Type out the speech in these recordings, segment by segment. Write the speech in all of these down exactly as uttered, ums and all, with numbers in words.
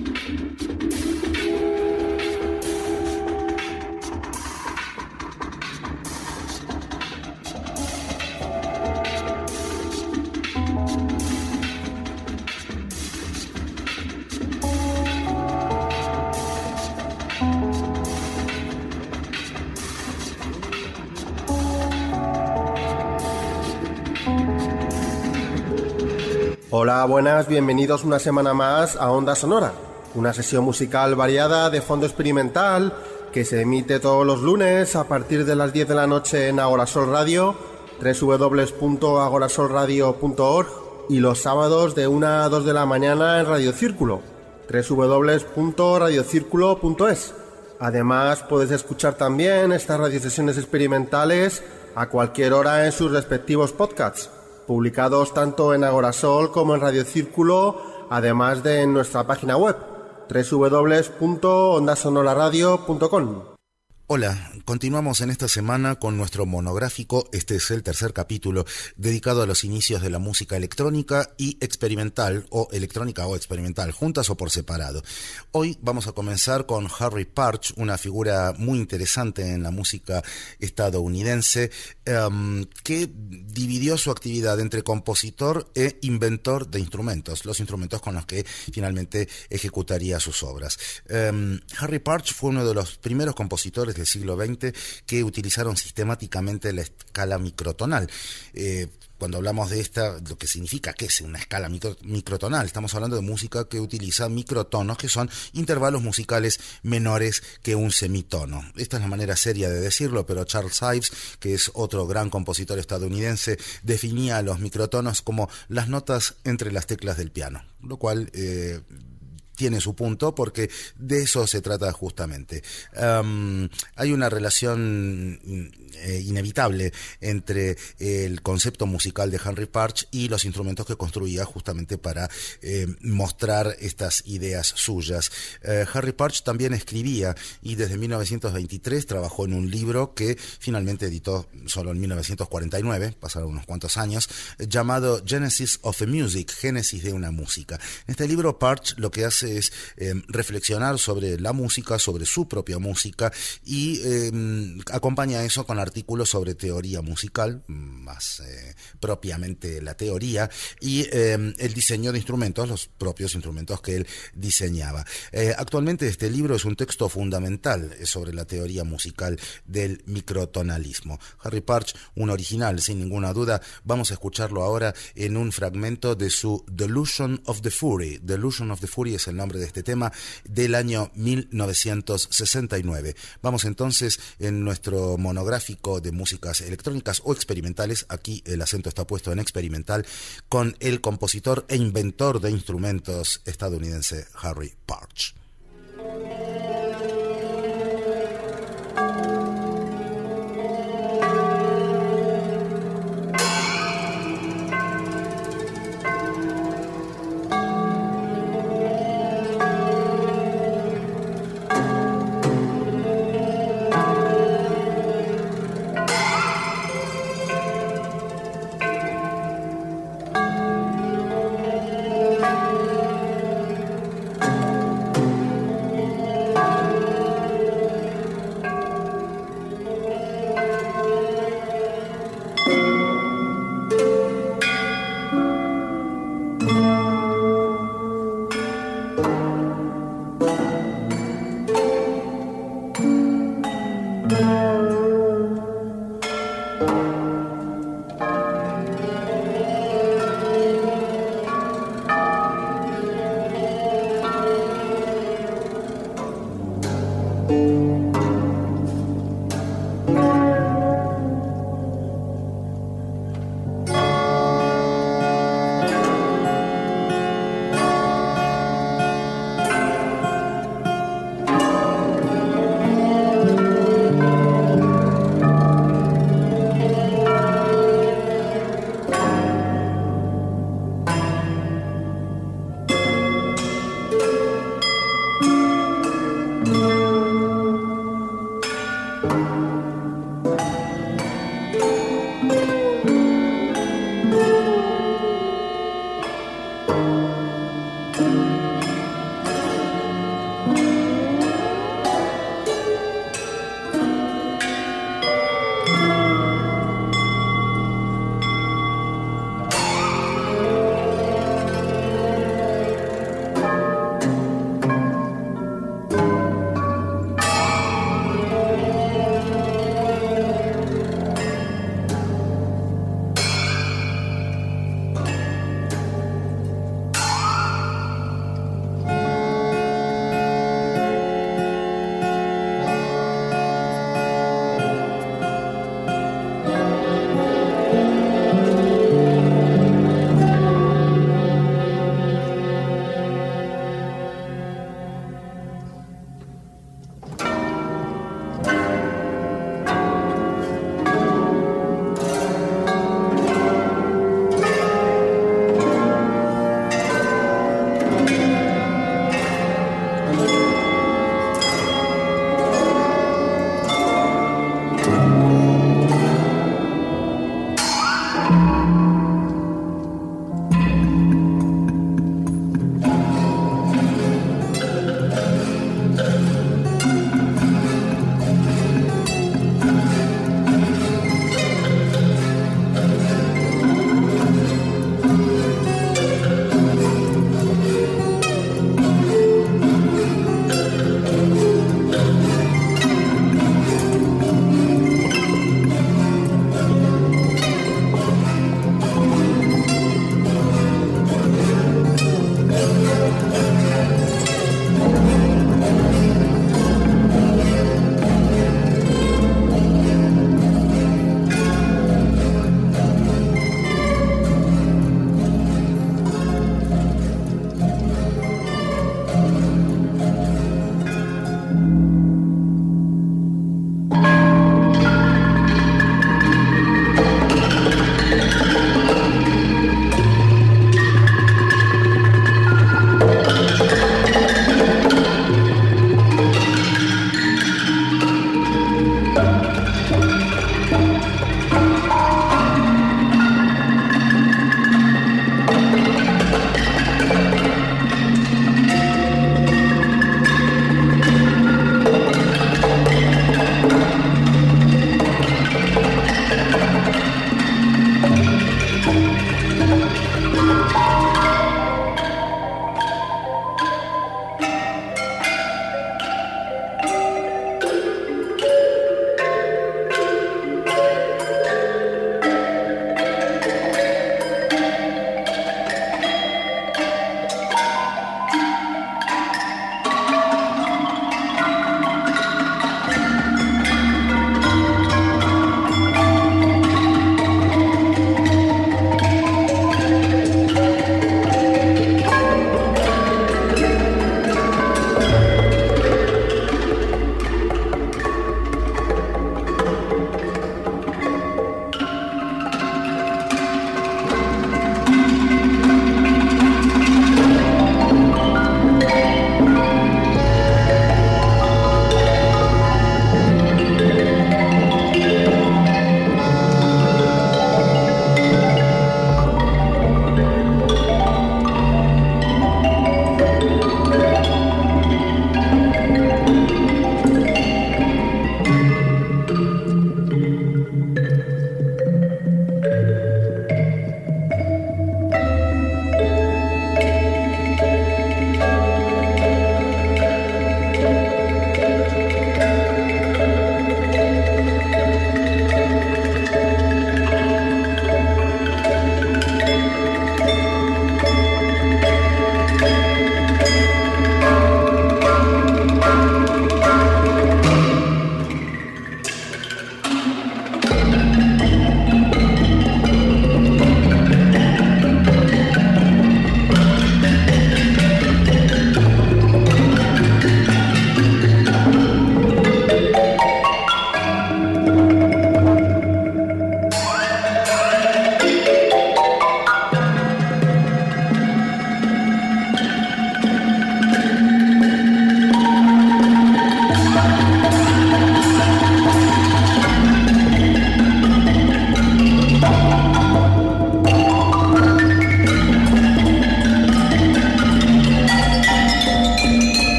Hola, buenas, bienvenidos una semana más a Onda Sonora, una sesión musical variada de fondo experimental que se emite todos los lunes a partir de las diez de la noche en Agorasol Radio, doble u doble u doble u punto agorasol radio punto org, y los sábados de una a dos de la mañana en Radio Círculo, doble u doble u doble u punto radio círculo punto es. Además, puedes escuchar también estas radiosesiones experimentales a cualquier hora en sus respectivos podcasts, publicados tanto en Agorasol como en Radio Círculo, además de en nuestra página web, doble u doble u doble u punto onda sonora radio punto com. Hola, continuamos en esta semana con nuestro monográfico. Este es el tercer capítulo dedicado a los inicios de la música electrónica y experimental, o electrónica o experimental, juntas o por separado. Hoy vamos a comenzar con Harry Partch, una figura muy interesante en la música estadounidense, um, que dividió su actividad entre compositor e inventor de instrumentos, los instrumentos con los que finalmente ejecutaría sus obras. Um, Harry Partch fue uno de los primeros compositores del siglo veinte que utilizaron sistemáticamente la escala microtonal. Eh, cuando hablamos de esta, lo que significa que es una escala micro, microtonal, estamos hablando de música que utiliza microtonos, que son intervalos musicales menores que un semitono. Esta es la manera seria de decirlo, pero Charles Ives, que es otro gran compositor estadounidense, definía los microtonos como las notas entre las teclas del piano, lo cual eh, tiene su punto, porque de eso se trata justamente. Um, hay una relación eh, inevitable entre el concepto musical de Henry Partch y los instrumentos que construía justamente para eh, mostrar estas ideas suyas. Eh, Harry Partch también escribía, y desde mil novecientos veintitrés trabajó en un libro que finalmente editó solo en mil novecientos cuarenta y nueve, pasaron unos cuantos años, llamado Genesis of a Music, Génesis de una música. En este libro Partch lo que hace es eh, reflexionar sobre la música, sobre su propia música, y eh, acompaña eso con artículos sobre teoría musical, más eh, propiamente la teoría, y eh, el diseño de instrumentos, los propios instrumentos que él diseñaba. Eh, actualmente este libro es un texto fundamental sobre la teoría musical del microtonalismo. Harry Partch, un original sin ninguna duda. Vamos a escucharlo ahora en un fragmento de su Delusion of the Fury. Delusion of the Fury es el nombre de este tema, del año mil novecientos sesenta y nueve. Vamos entonces en nuestro monográfico de músicas electrónicas o experimentales, aquí el acento está puesto en experimental, con el compositor e inventor de instrumentos estadounidense Harry Partch.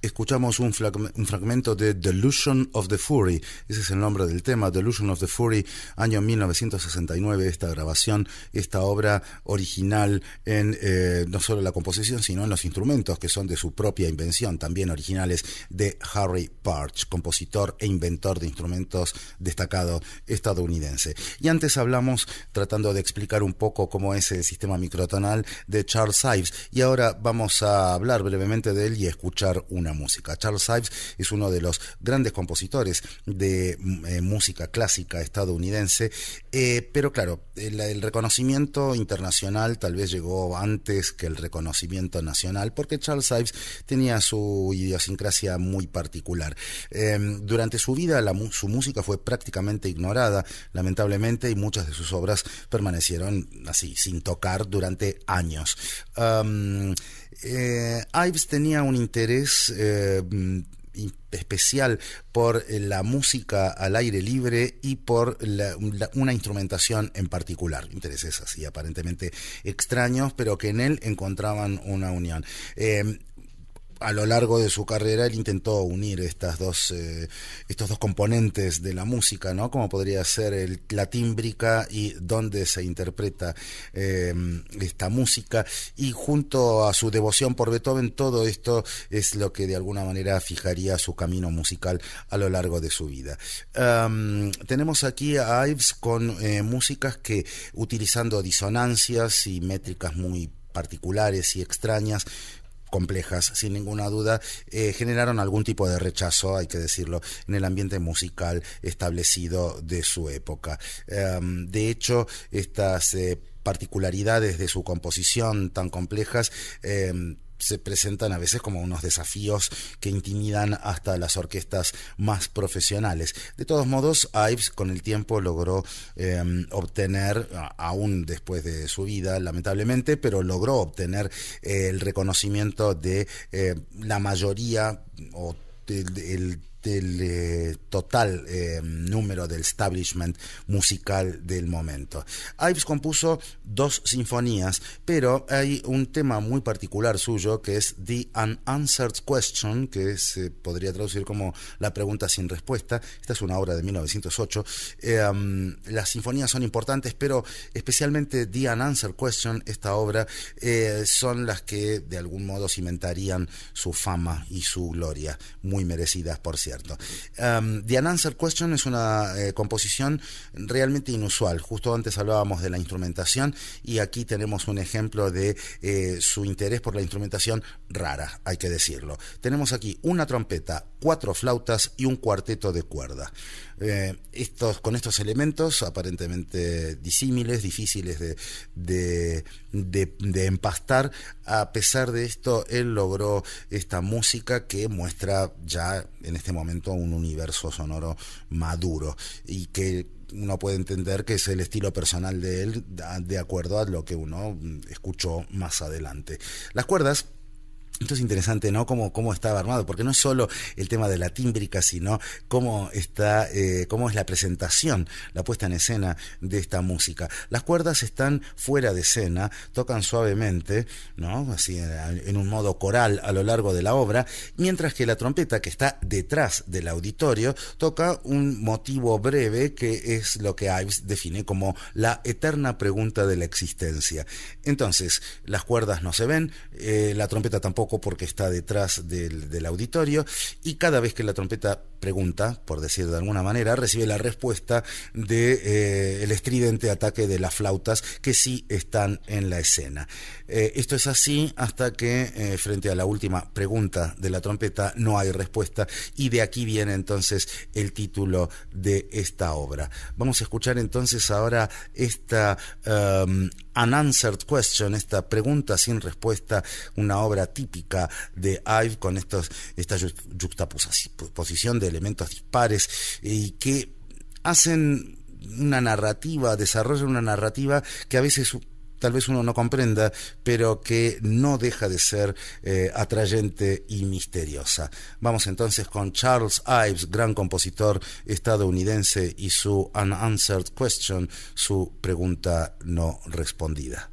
escuchamos un, frag- un fragmento de Delusion of the Fury. Ese es el nombre del tema, Delusion of the Fury, año mil novecientos sesenta y nueve, esta grabación, esta obra original en eh, no solo la composición, sino en los instrumentos, que son de su propia invención, también originales de Harry Partch, compositor e inventor de instrumentos destacado estadounidense. Y antes hablamos, tratando de explicar un poco cómo es el sistema microtonal, de Charles Ives, y ahora vamos a hablar brevemente de él y escuchar una música. Charles Ives es uno de los grandes compositores de eh, música clásica estadounidense, eh, pero claro, el, el reconocimiento internacional tal vez llegó antes que el reconocimiento nacional, porque Charles Ives tenía su idiosincrasia muy particular. Eh, durante su vida la, su música fue prácticamente ignorada, lamentablemente, y muchas de sus obras permanecieron así, sin tocar durante años. Um, eh, Ives tenía un interés eh, especial por la música al aire libre y por la, la, una instrumentación en particular. Intereses así aparentemente extraños, pero que en él encontraban una unión. Eh, A lo largo de su carrera él intentó unir estas dos, eh, estos dos componentes de la música, ¿no? Como podría ser el, la tímbrica y donde se interpreta eh, esta música, y junto a su devoción por Beethoven, todo esto es lo que de alguna manera fijaría su camino musical a lo largo de su vida. Um, tenemos aquí a Ives con eh, músicas que, utilizando disonancias y métricas muy particulares y extrañas, complejas, sin ninguna duda, eh, generaron algún tipo de rechazo, hay que decirlo, en el ambiente musical establecido de su época. Um, de hecho, estas eh, particularidades de su composición tan complejas eh, se presentan a veces como unos desafíos que intimidan hasta las orquestas más profesionales. De todos modos, Ives con el tiempo logró eh, obtener, aún después de su vida, lamentablemente, pero logró obtener eh, el reconocimiento de eh, la mayoría o del, del del eh, total eh, número del establishment musical del momento. Ives compuso dos sinfonías, pero hay un tema muy particular suyo que es The Unanswered Question, que se eh, podría traducir como la pregunta sin respuesta. Esta es una obra de mil novecientos ocho. Eh, um, las sinfonías son importantes, pero especialmente The Unanswered Question, esta obra, eh, son las que de algún modo cimentarían su fama y su gloria, muy merecidas, por cierto. Um, The Unanswered Question es una eh, composición realmente inusual. Justo antes hablábamos de la instrumentación, y aquí tenemos un ejemplo de eh, su interés por la instrumentación rara, hay que decirlo. Tenemos aquí una trompeta, cuatro flautas y un cuarteto de cuerda. Eh, estos, con estos elementos aparentemente disímiles, difíciles de, de, de, de empastar, a pesar de esto, él logró esta música que muestra ya en este momento un universo sonoro maduro, y que uno puede entender que es el estilo personal de él, de acuerdo a lo que uno escuchó más adelante. Las cuerdas, esto es interesante, ¿no? Cómo, cómo estaba armado, porque no es solo el tema de la tímbrica, sino cómo está, eh, cómo es la presentación, la puesta en escena de esta música. Las cuerdas están fuera de escena, tocan suavemente, ¿no? Así en un modo coral a lo largo de la obra, mientras que la trompeta, que está detrás del auditorio, toca un motivo breve que es lo que Ives define como la eterna pregunta de la existencia. Entonces, las cuerdas no se ven, eh, la trompeta tampoco, porque está detrás del, del auditorio, y cada vez que la trompeta pregunta, por decir de alguna manera, recibe la respuesta de eh, el estridente ataque de las flautas, que sí están en la escena. Eh, esto es así hasta que eh, frente a la última pregunta de la trompeta no hay respuesta, y de aquí viene entonces el título de esta obra. Vamos a escuchar entonces ahora esta um, Unanswered Question, esta pregunta sin respuesta, una obra típica de Ives, con estos, esta yuxtaposición de elementos dispares y que hacen una narrativa, desarrollan una narrativa que a veces tal vez uno no comprenda, pero que no deja de ser eh, atrayente y misteriosa. Vamos entonces con Charles Ives, gran compositor estadounidense, y su Unanswered Question, su pregunta no respondida.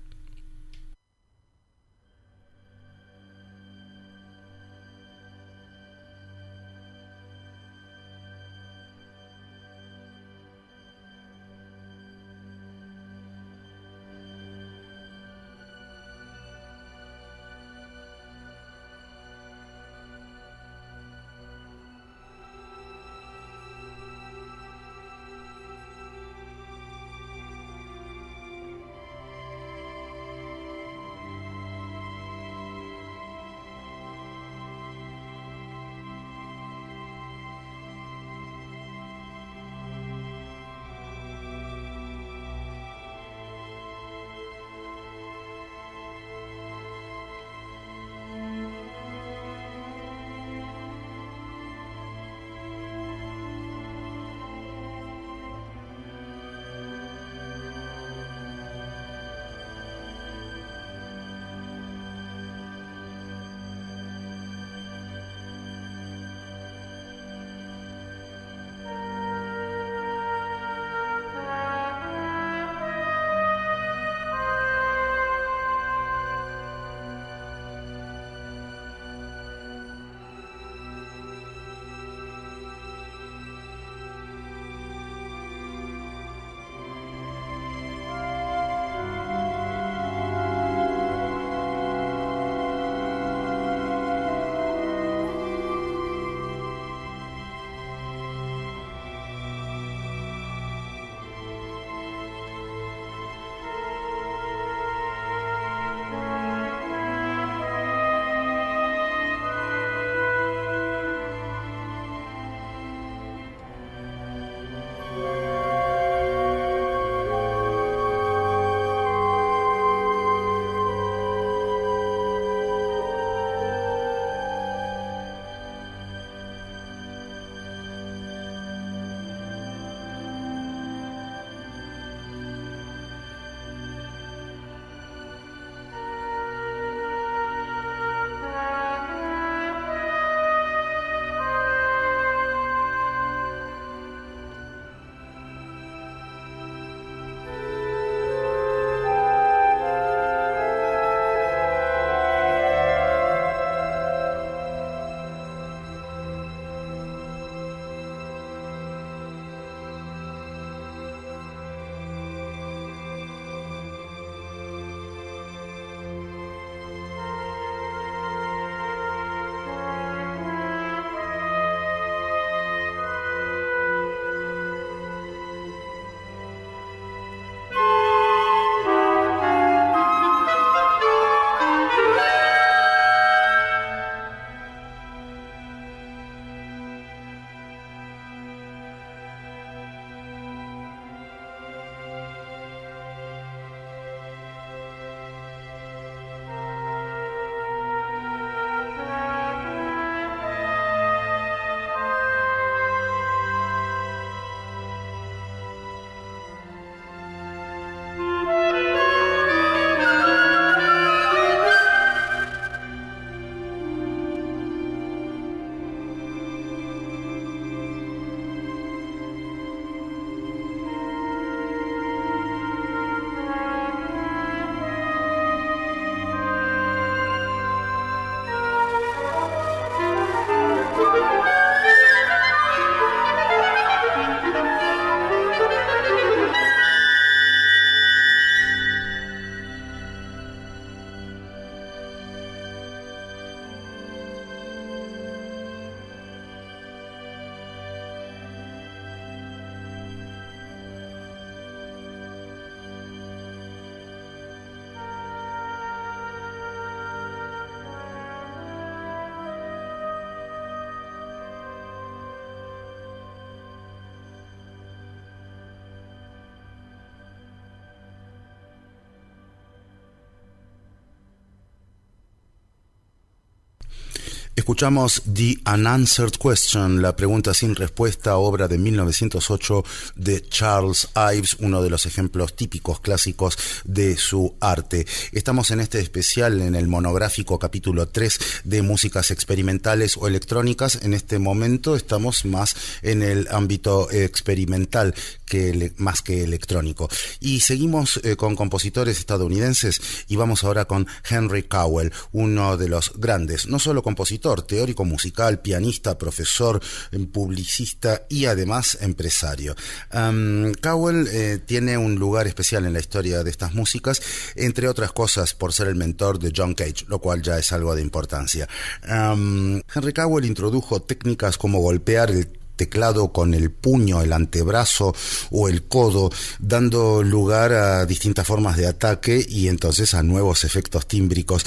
Escuchamos The Unanswered Question, la pregunta sin respuesta, obra de mil novecientos ocho de Charles Ives, uno de los ejemplos típicos clásicos de su arte. Estamos en este especial, en el monográfico capítulo tres de músicas experimentales o electrónicas. En este momento estamos más en el ámbito experimental que más que electrónico. Y seguimos eh, con compositores estadounidenses y vamos ahora con Henry Cowell, uno de los grandes, no solo compositor, teórico musical, pianista, profesor, publicista y además empresario. Um, Cowell eh, tiene un lugar especial en la historia de estas músicas, entre otras cosas por ser el mentor de John Cage, lo cual ya es algo de importancia. Um, Henry Cowell introdujo técnicas como golpear el teclado con el puño, el antebrazo o el codo, dando lugar a distintas formas de ataque y entonces a nuevos efectos tímbricos.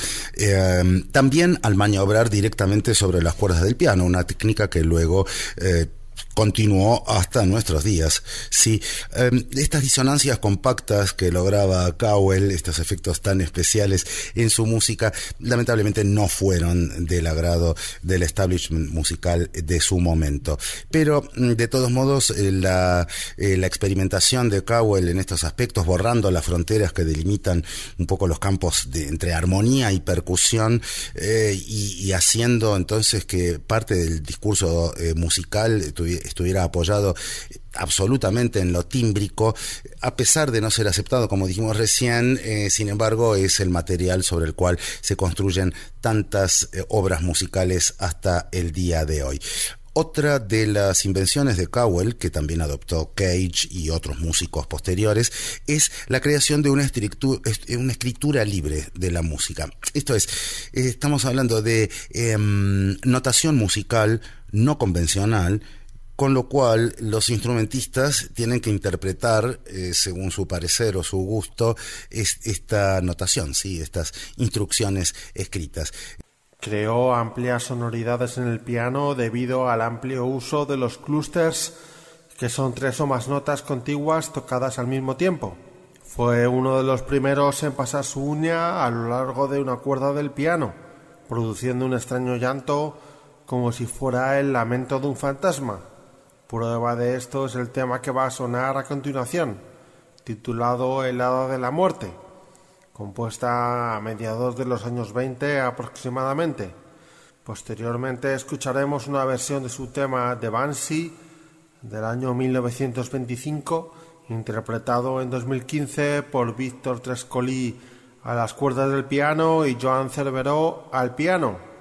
Eh, también al maniobrar directamente sobre las cuerdas del piano, una técnica que luego eh, continuó hasta nuestros días. Sí, eh, estas disonancias compactas que lograba Cowell, estos efectos tan especiales en su música, lamentablemente no fueron del agrado del establishment musical de su momento. Pero de todos modos, eh, la, eh, la experimentación de Cowell en estos aspectos, borrando las fronteras que delimitan un poco los campos de, entre armonía y percusión, eh, y, y haciendo entonces que parte del discurso eh, musical tuviera estuviera apoyado absolutamente en lo tímbrico, a pesar de no ser aceptado, como dijimos recién, eh, sin embargo es el material sobre el cual se construyen tantas eh, obras musicales hasta el día de hoy. Otra de las invenciones de Cowell, que también adoptó Cage y otros músicos posteriores, es la creación de una escritura, una escritura libre de la música. Esto es, estamos hablando de eh, notación musical no convencional, con lo cual los instrumentistas tienen que interpretar, eh, según su parecer o su gusto, es, esta notación, ¿sí? Estas instrucciones escritas. Creó amplias sonoridades en el piano debido al amplio uso de los clústers, que son tres o más notas contiguas tocadas al mismo tiempo. Fue uno de los primeros en pasar su uña a lo largo de una cuerda del piano, produciendo un extraño llanto como si fuera el lamento de un fantasma. Prueba de esto es el tema que va a sonar a continuación, titulado El Hada de la Muerte, compuesta a mediados de los años veinte aproximadamente. Posteriormente escucharemos una versión de su tema The Banshee del año mil novecientos veinticinco, interpretado en dos mil quince por Víctor Trescolí a las cuerdas del piano y Joan Cerveró al piano.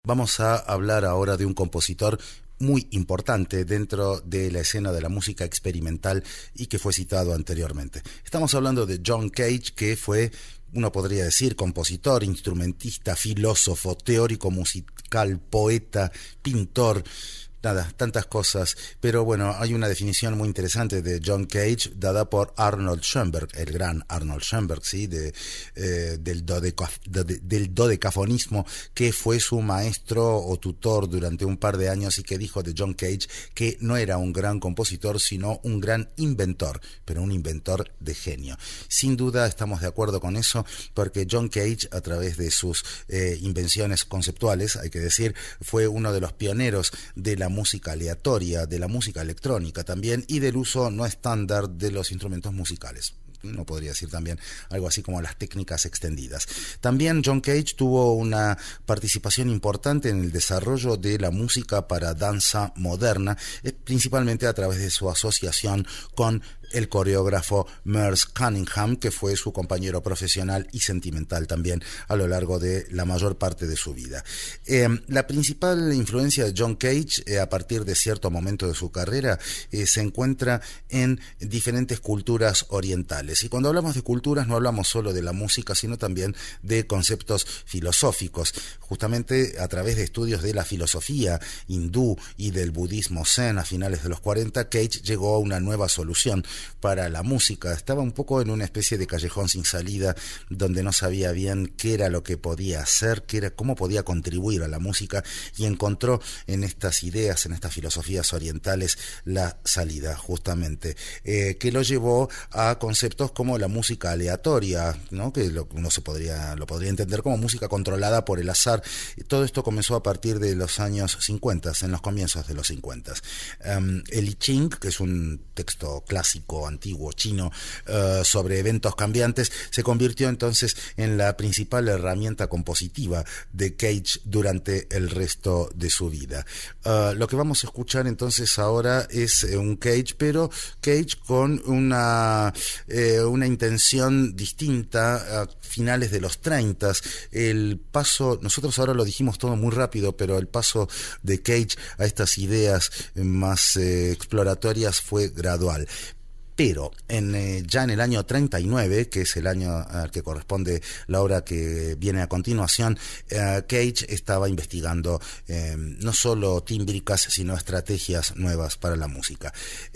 Vamos a hablar ahora de un compositor muy importante dentro de la escena de la música experimental y que fue citado anteriormente. Estamos hablando de John Cage, que fue, uno podría decir, compositor, instrumentista, filósofo, teórico musical, poeta, pintor. Nada, tantas cosas, pero bueno, hay una definición muy interesante de John Cage dada por Arnold Schoenberg, el gran Arnold Schoenberg, ¿sí? de, eh, del, dodeca, de, del dodecafonismo, que fue su maestro o tutor durante un par de años y que dijo de John Cage que no era un gran compositor, sino un gran inventor, pero un inventor de genio. Sin duda estamos de acuerdo con eso, porque John Cage, a través de sus eh, invenciones conceptuales, hay que decir, fue uno de los pioneros de la música aleatoria, de la música electrónica también, y del uso no estándar de los instrumentos musicales. Uno podría decir también algo así como las técnicas extendidas. También John Cage tuvo una participación importante en el desarrollo de la música para danza moderna, principalmente a través de su asociación con el coreógrafo Merce Cunningham, que fue su compañero profesional y sentimental también a lo largo de la mayor parte de su vida. Eh, la principal influencia de John Cage, eh, a partir de cierto momento de su carrera, eh, se encuentra en diferentes culturas orientales. Y cuando hablamos de culturas no hablamos solo de la música, sino también de conceptos filosóficos. Justamente a través de estudios de la filosofía hindú y del budismo zen a finales de los cuarenta, Cage llegó a una nueva solución para la música. Estaba un poco en una especie de callejón sin salida, donde no sabía bien qué era lo que podía hacer, qué era, cómo podía contribuir a la música, y encontró en estas ideas, en estas filosofías orientales, la salida, justamente, eh, que lo llevó a conceptos como la música aleatoria, ¿no? Que lo, uno se podría, lo podría entender como música controlada por el azar. Y todo esto comenzó a partir de los años cincuenta, en los comienzos de los cincuenta. Um, el I Ching, que es un texto clásico antiguo chino uh, sobre eventos cambiantes, se convirtió entonces en la principal herramienta compositiva de Cage durante el resto de su vida. Uh, lo que vamos a escuchar entonces ahora es eh, un Cage, pero Cage con una, eh, una intención distinta a finales de los treinta. El paso, nosotros ahora lo dijimos todo muy rápido, pero el paso de Cage a estas ideas más eh, exploratorias fue gradual. Pero en, eh, ya en el año treinta y nueve, que es el año al que corresponde la obra que viene a continuación, eh, Cage estaba investigando eh, no solo tímbricas, sino estrategias nuevas para la música.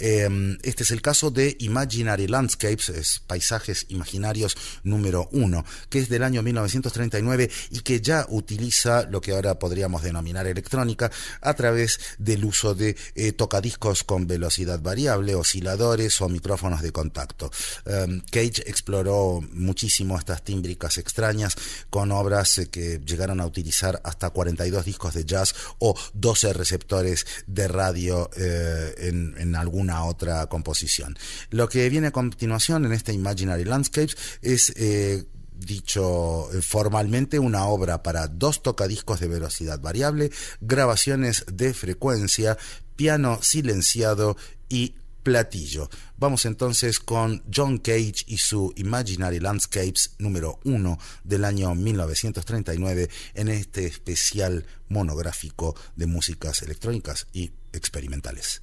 Eh, este es el caso de Imaginary Landscapes, es Paisajes Imaginarios número uno, que es del año mil novecientos treinta y nueve y que ya utiliza lo que ahora podríamos denominar electrónica a través del uso de eh, tocadiscos con velocidad variable, osciladores o micrófonos micrófonos de contacto. Um, Cage exploró muchísimo estas tímbricas extrañas con obras eh, que llegaron a utilizar hasta cuarenta y dos discos de jazz o doce receptores de radio eh, en, en alguna otra composición. Lo que viene a continuación en este Imaginary Landscapes es eh, dicho formalmente una obra para dos tocadiscos de velocidad variable, grabaciones de frecuencia, piano silenciado y platillo. Vamos entonces con John Cage y su Imaginary Landscapes número uno del año mil novecientos treinta y nueve en este especial monográfico de músicas electrónicas y experimentales.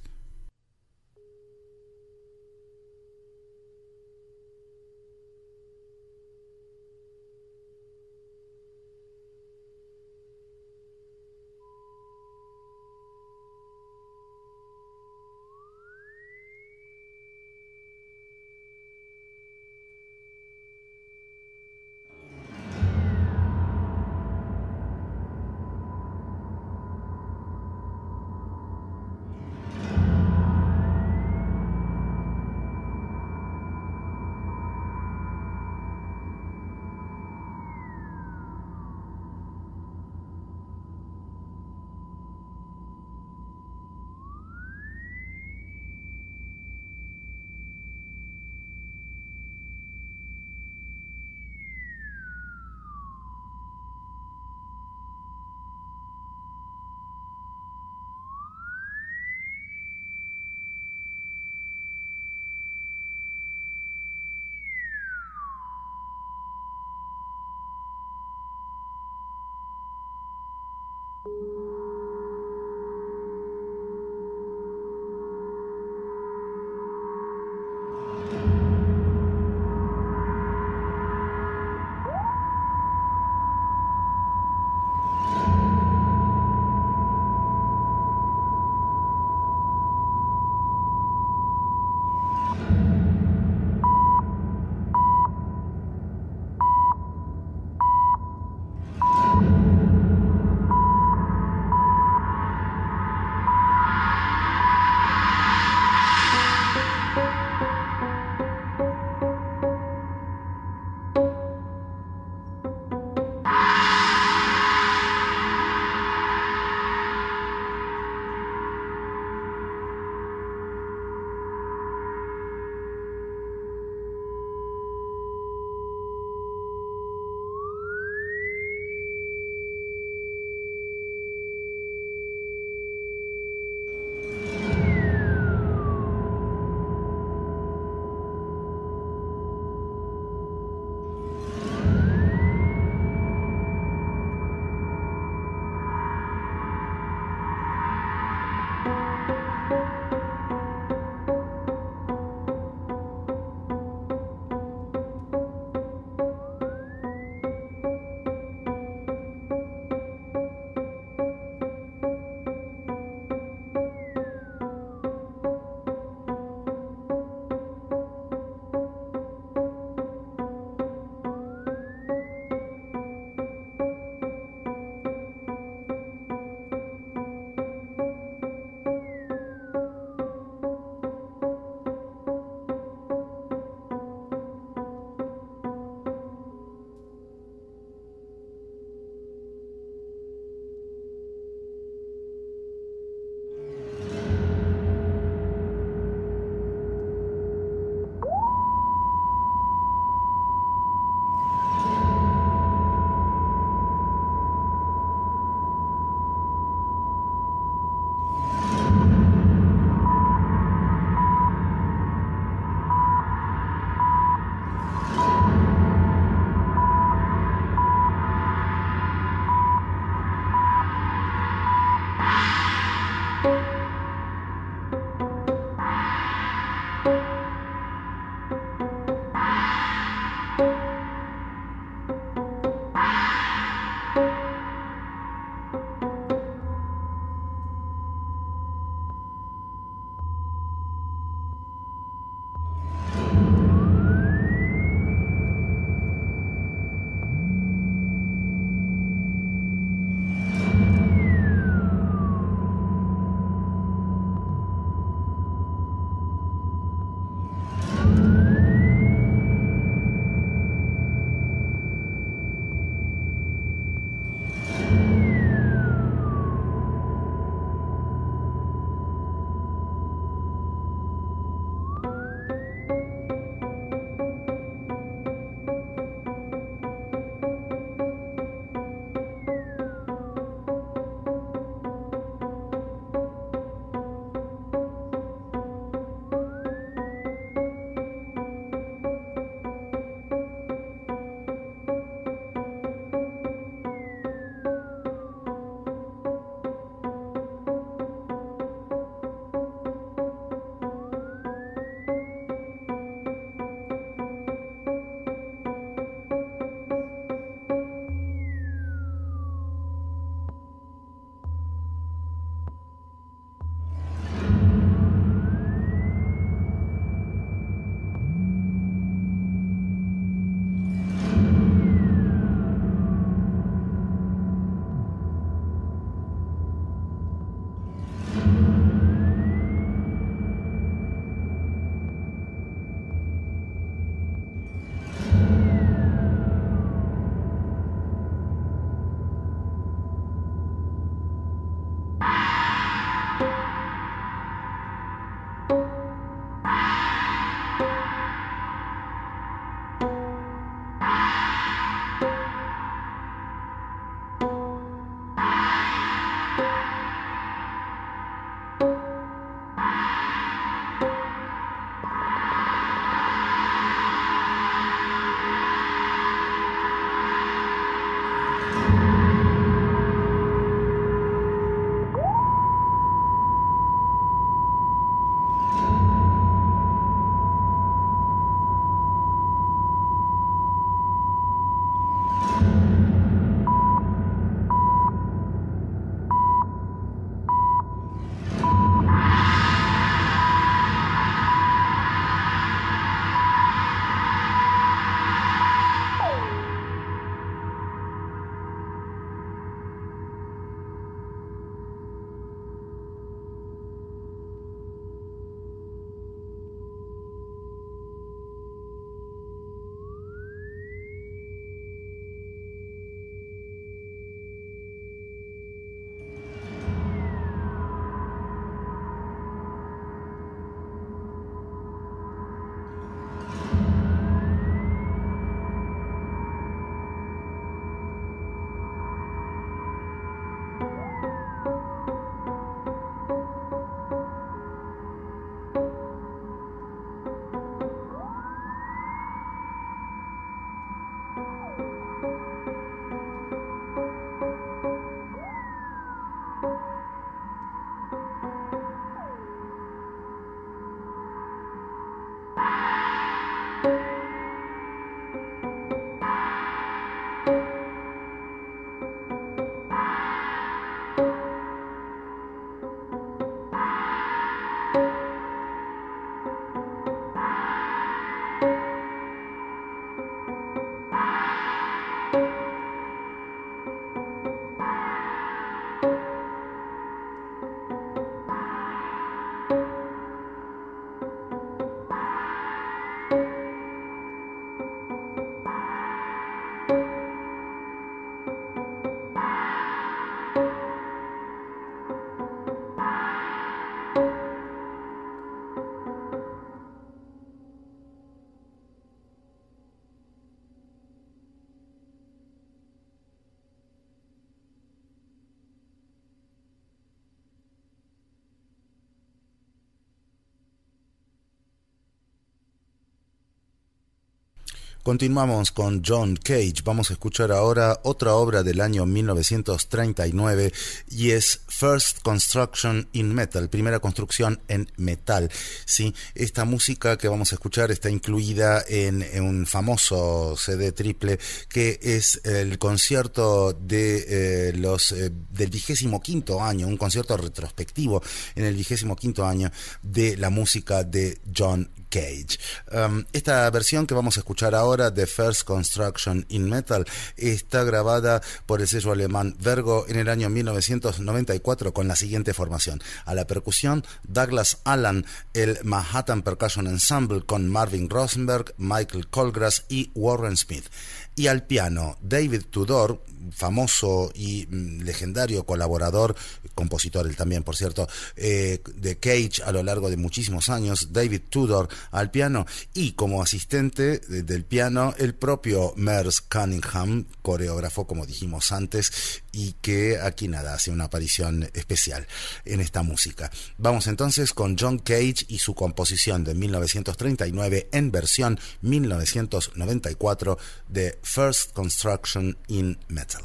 Continuamos con John Cage. Vamos a escuchar ahora otra obra del año mil novecientos treinta y nueve y es First Construction in Metal, primera construcción en metal. Sí, esta música que vamos a escuchar está incluida en, en un famoso C D triple que es el concierto de eh, los eh, del vigésimo quinto año, un concierto retrospectivo en el vigésimo quinto año de la música de John Cage. Um, esta versión que vamos a escuchar ahora de First Construction in Metal está grabada por el sello alemán Vergo en el año mil novecientos noventa y cuatro con la siguiente formación: a la percusión Douglas Allan, el Manhattan Percussion Ensemble con Marvin Rosenberg, Michael Colgrass y Warren Smith, y al piano David Tudor, famoso y mm, legendario colaborador, compositor él también, por cierto, eh, de Cage a lo largo de muchísimos años. David Tudor al piano, y como asistente de, del piano el propio Merce Cunningham, coreógrafo, como dijimos antes, y que aquí nada, hace una aparición especial en esta música. Vamos entonces con John Cage y su composición de mil novecientos treinta y nueve en versión mil novecientos noventa y cuatro de First Construction in Metal.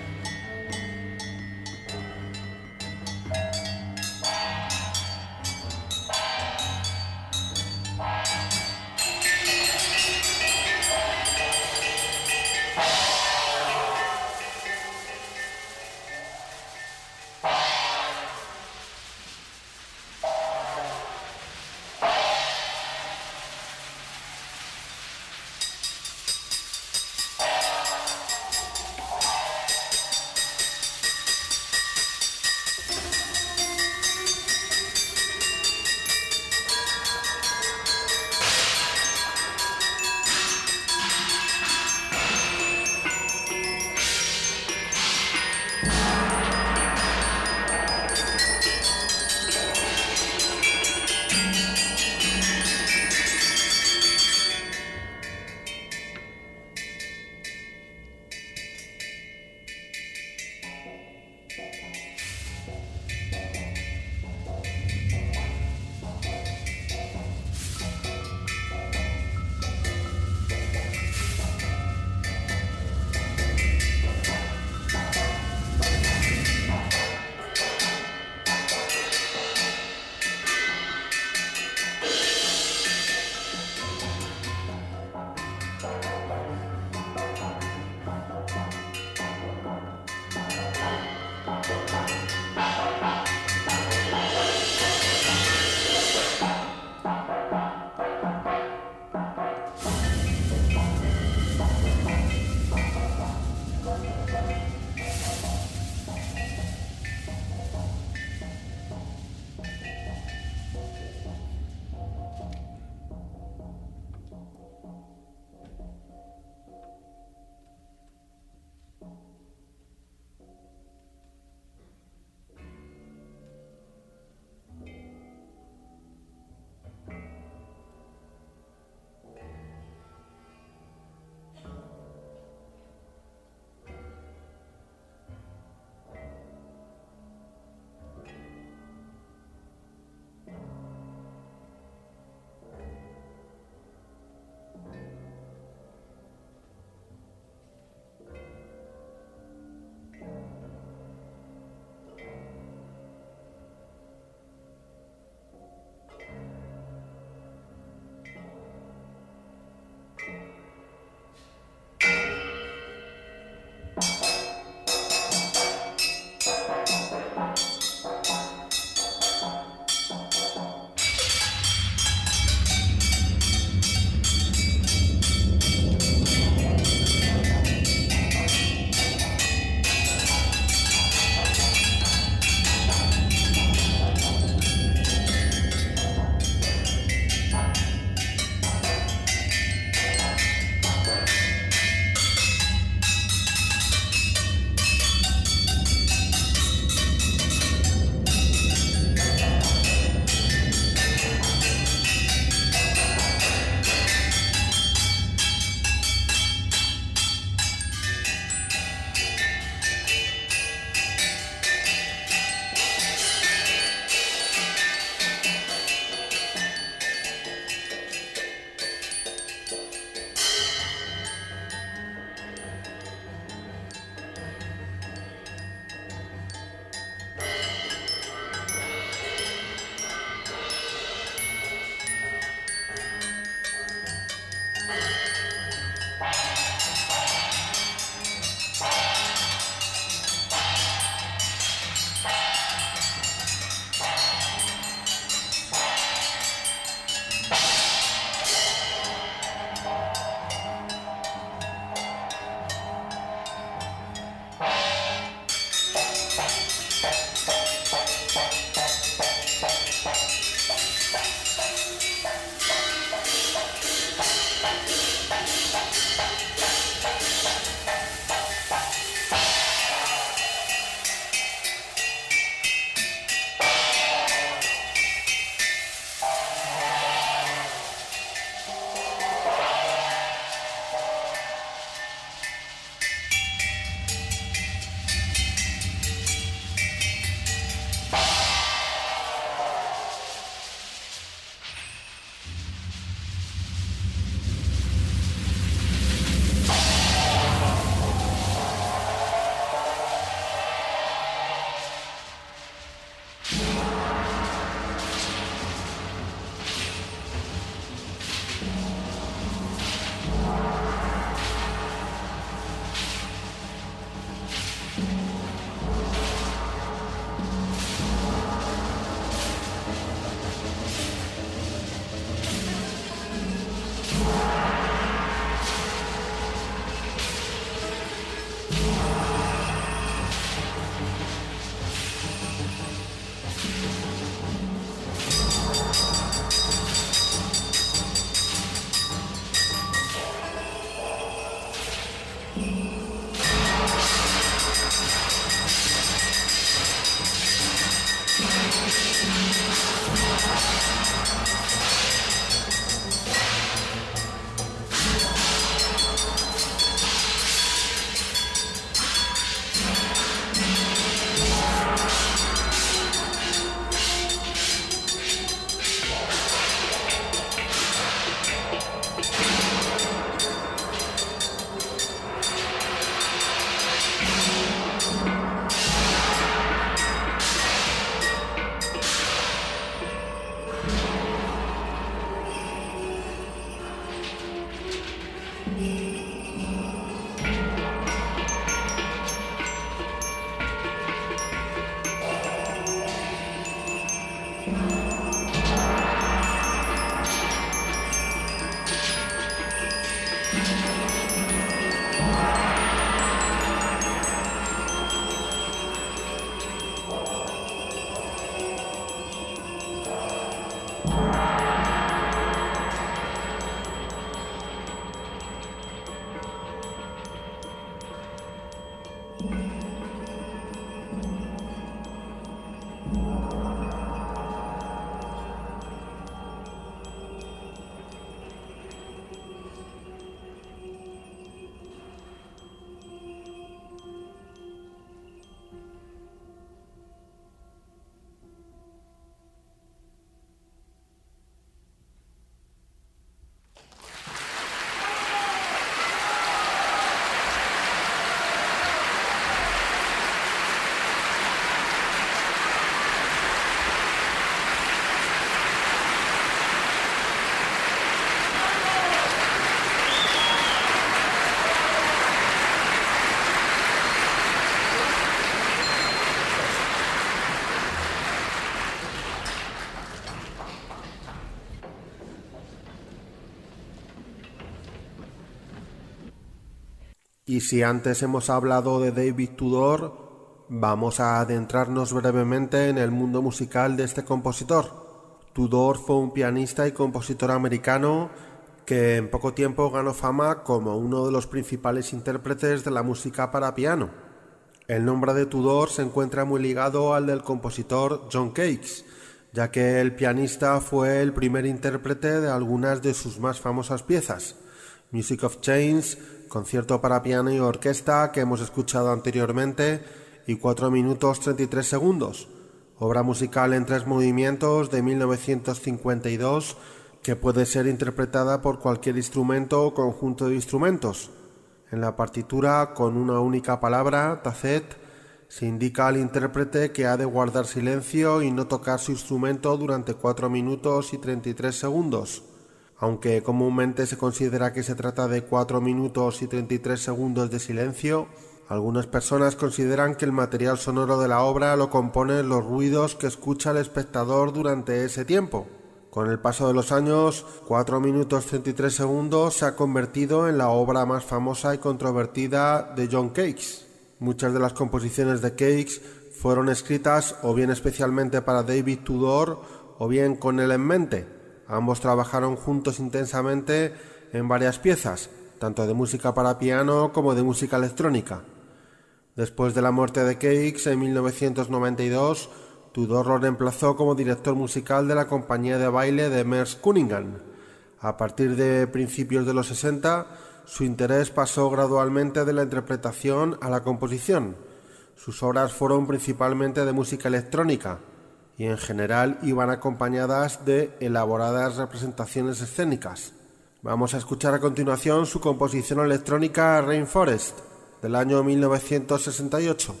Y si antes hemos hablado de David Tudor, vamos a adentrarnos brevemente en el mundo musical de este compositor. Tudor fue un pianista y compositor americano que en poco tiempo ganó fama como uno de los principales intérpretes de la música para piano. El nombre de Tudor se encuentra muy ligado al del compositor John Cage, ya que el pianista fue el primer intérprete de algunas de sus más famosas piezas. Music of Chains, concierto para piano y orquesta que hemos escuchado anteriormente, y cuatro minutos treinta y tres segundos, obra musical en tres movimientos de mil novecientos cincuenta y dos que puede ser interpretada por cualquier instrumento o conjunto de instrumentos. En la partitura, con una única palabra, tacet, se indica al intérprete que ha de guardar silencio y no tocar su instrumento durante cuatro minutos y treinta y tres segundos. Aunque comúnmente se considera que se trata de cuatro minutos y treinta y tres segundos de silencio, algunas personas consideran que el material sonoro de la obra lo componen los ruidos que escucha el espectador durante ese tiempo. Con el paso de los años, cuatro minutos treinta y tres segundos se ha convertido en la obra más famosa y controvertida de John Cage. Muchas de las composiciones de Cage fueron escritas o bien especialmente para David Tudor o bien con él en mente. Ambos trabajaron juntos intensamente en varias piezas, tanto de música para piano como de música electrónica. Después de la muerte de Cage en mil novecientos noventa y dos, Tudor lo reemplazó como director musical de la compañía de baile de Merce Cunningham. A partir de principios de los sesenta, su interés pasó gradualmente de la interpretación a la composición. Sus obras fueron principalmente de música electrónica, y en general iban acompañadas de elaboradas representaciones escénicas. Vamos a escuchar a continuación su composición electrónica Rainforest, del año mil novecientos sesenta y ocho.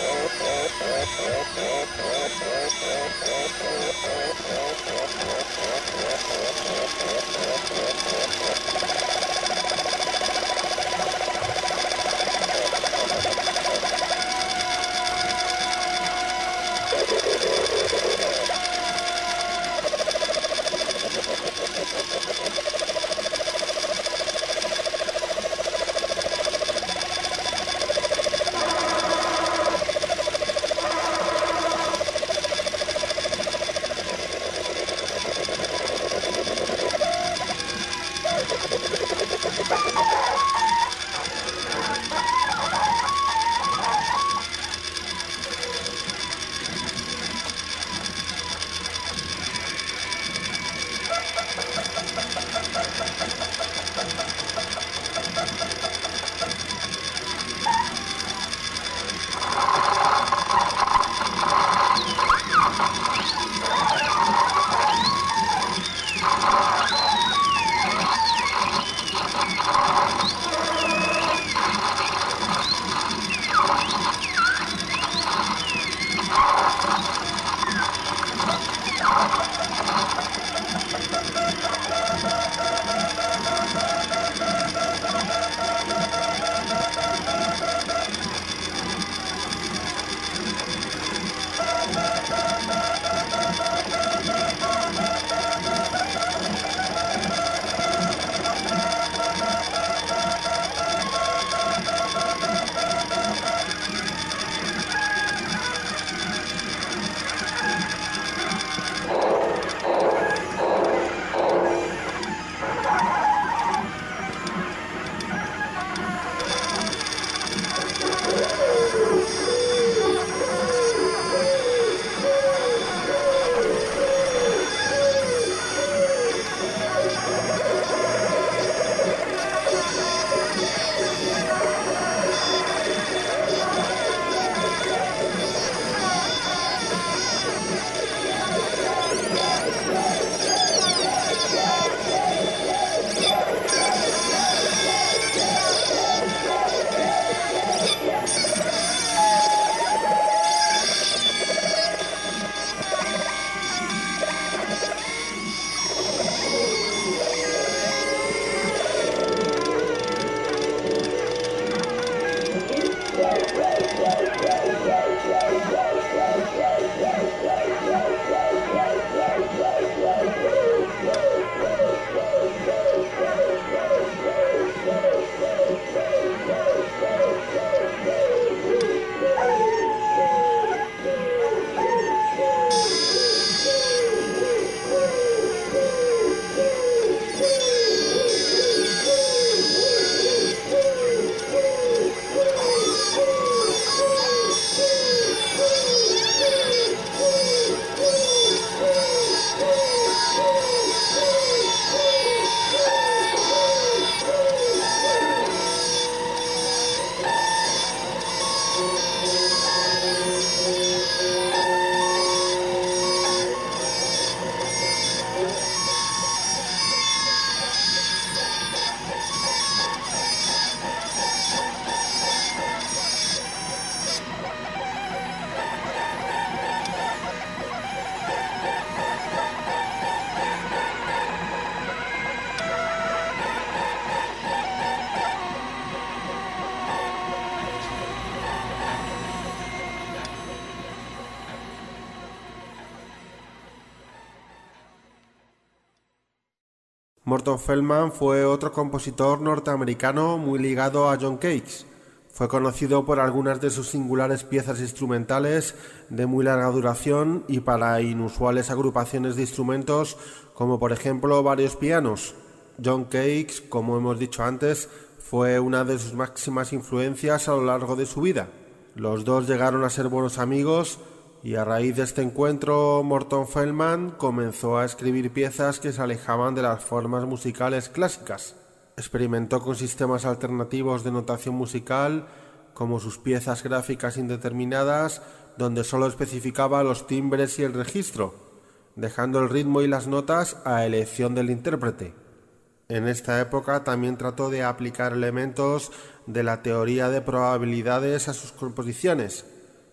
Morton Feldman fue otro compositor norteamericano muy ligado a John Cage. Fue conocido por algunas de sus singulares piezas instrumentales de muy larga duración y para inusuales agrupaciones de instrumentos, como por ejemplo varios pianos. John Cage, como hemos dicho antes, fue una de sus máximas influencias a lo largo de su vida. Los dos llegaron a ser buenos amigos y a raíz de este encuentro Morton Feldman comenzó a escribir piezas que se alejaban de las formas musicales clásicas. Experimentó con sistemas alternativos de notación musical, como sus piezas gráficas indeterminadas, donde solo especificaba los timbres y el registro, dejando el ritmo y las notas a elección del intérprete. En esta época también trató de aplicar elementos de la teoría de probabilidades a sus composiciones,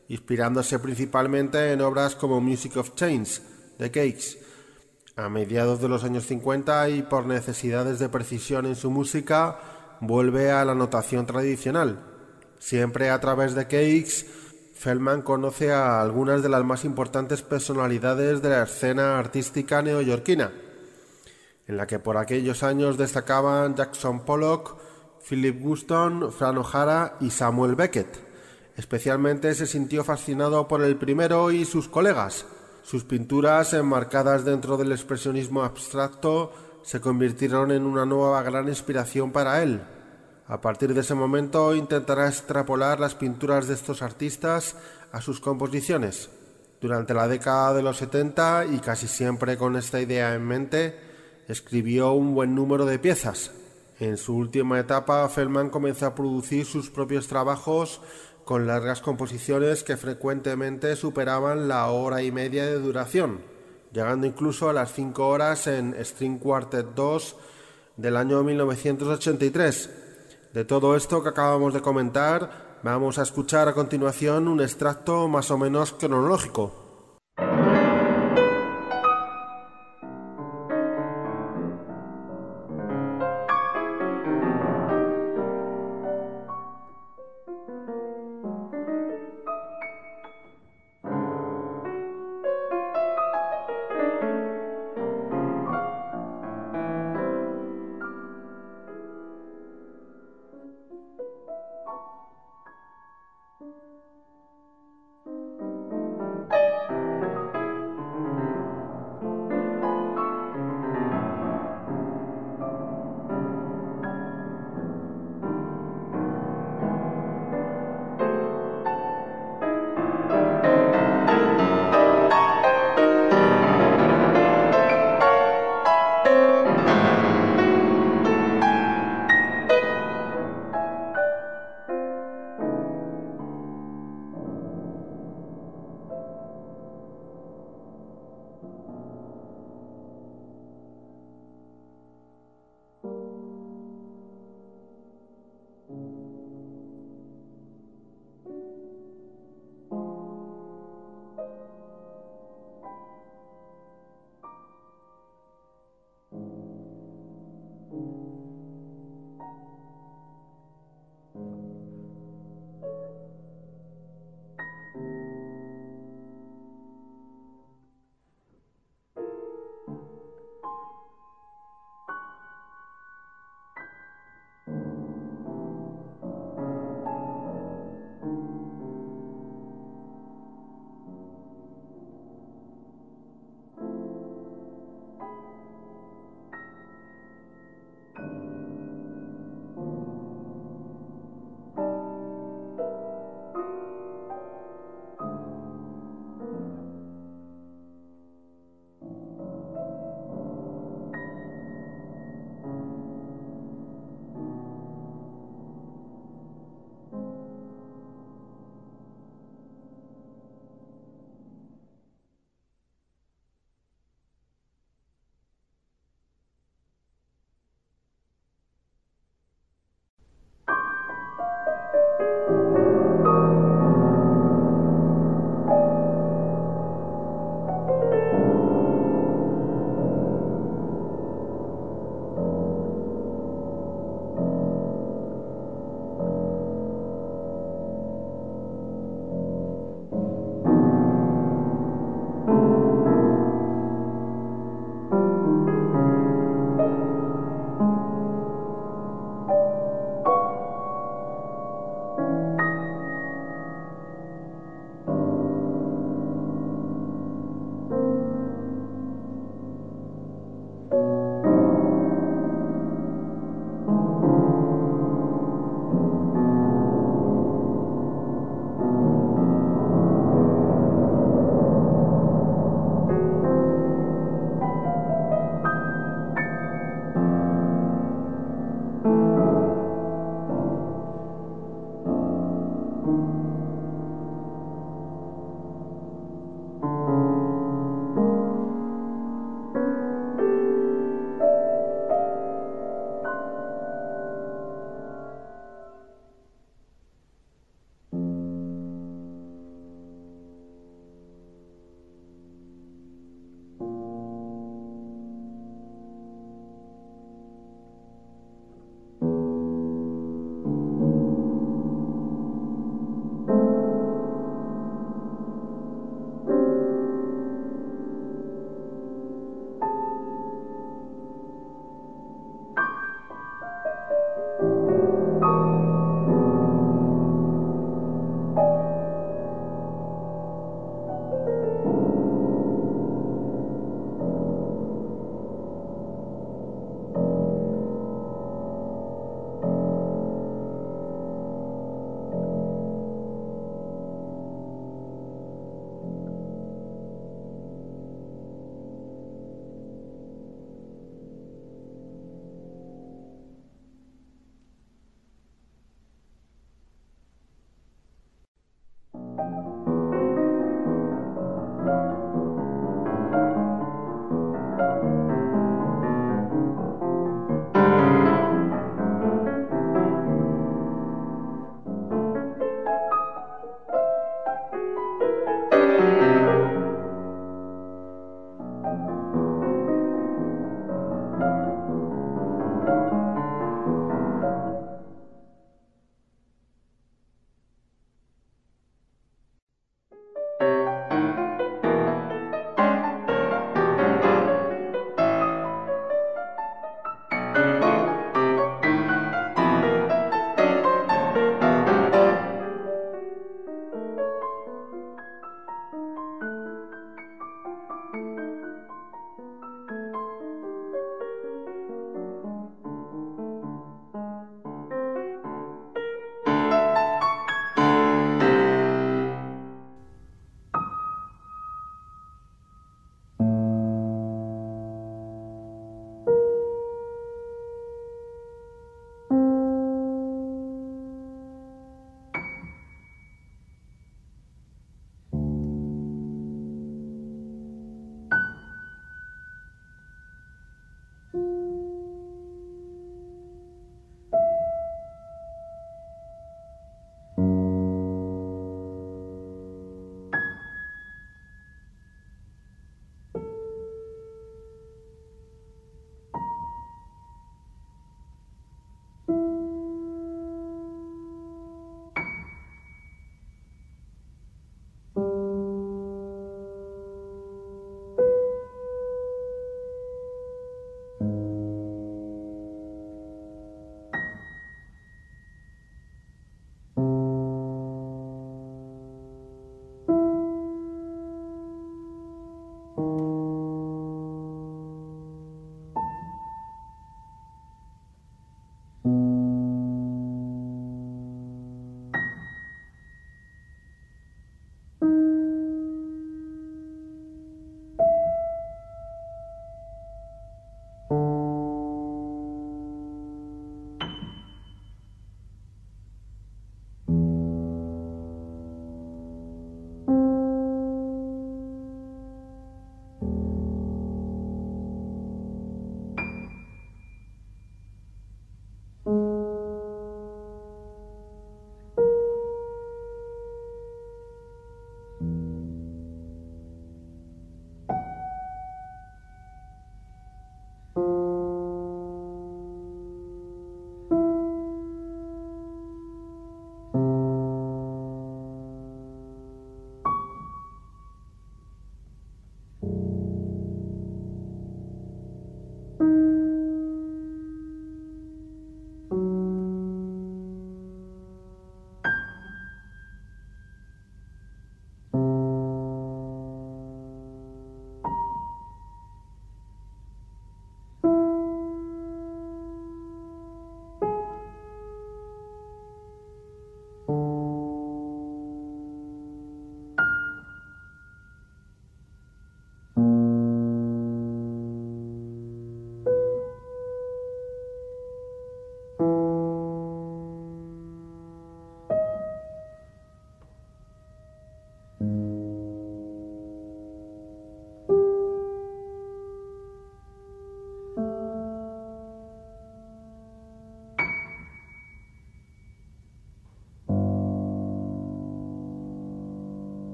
inspirándose principalmente en obras como Music of Change, de Cakes. A mediados de los años cincuenta y por necesidades de precisión en su música, vuelve a la notación tradicional. Siempre a través de Cakes, Feldman conoce a algunas de las más importantes personalidades de la escena artística neoyorquina, en la que por aquellos años destacaban Jackson Pollock, Philip Guston, Fran O'Hara y Samuel Beckett. Especialmente se sintió fascinado por el primero y sus colegas. Sus pinturas, enmarcadas dentro del expresionismo abstracto, se convirtieron en una nueva gran inspiración para él. A partir de ese momento intentará extrapolar las pinturas de estos artistas a sus composiciones. Durante la década de los setenta, y casi siempre con esta idea en mente, escribió un buen número de piezas. En su última etapa, Feldman comenzó a producir sus propios trabajos con largas composiciones que frecuentemente superaban la hora y media de duración, llegando incluso a las cinco horas en String Quartet dos del año mil novecientos ochenta y tres. De todo esto que acabamos de comentar, vamos a escuchar a continuación un extracto más o menos cronológico.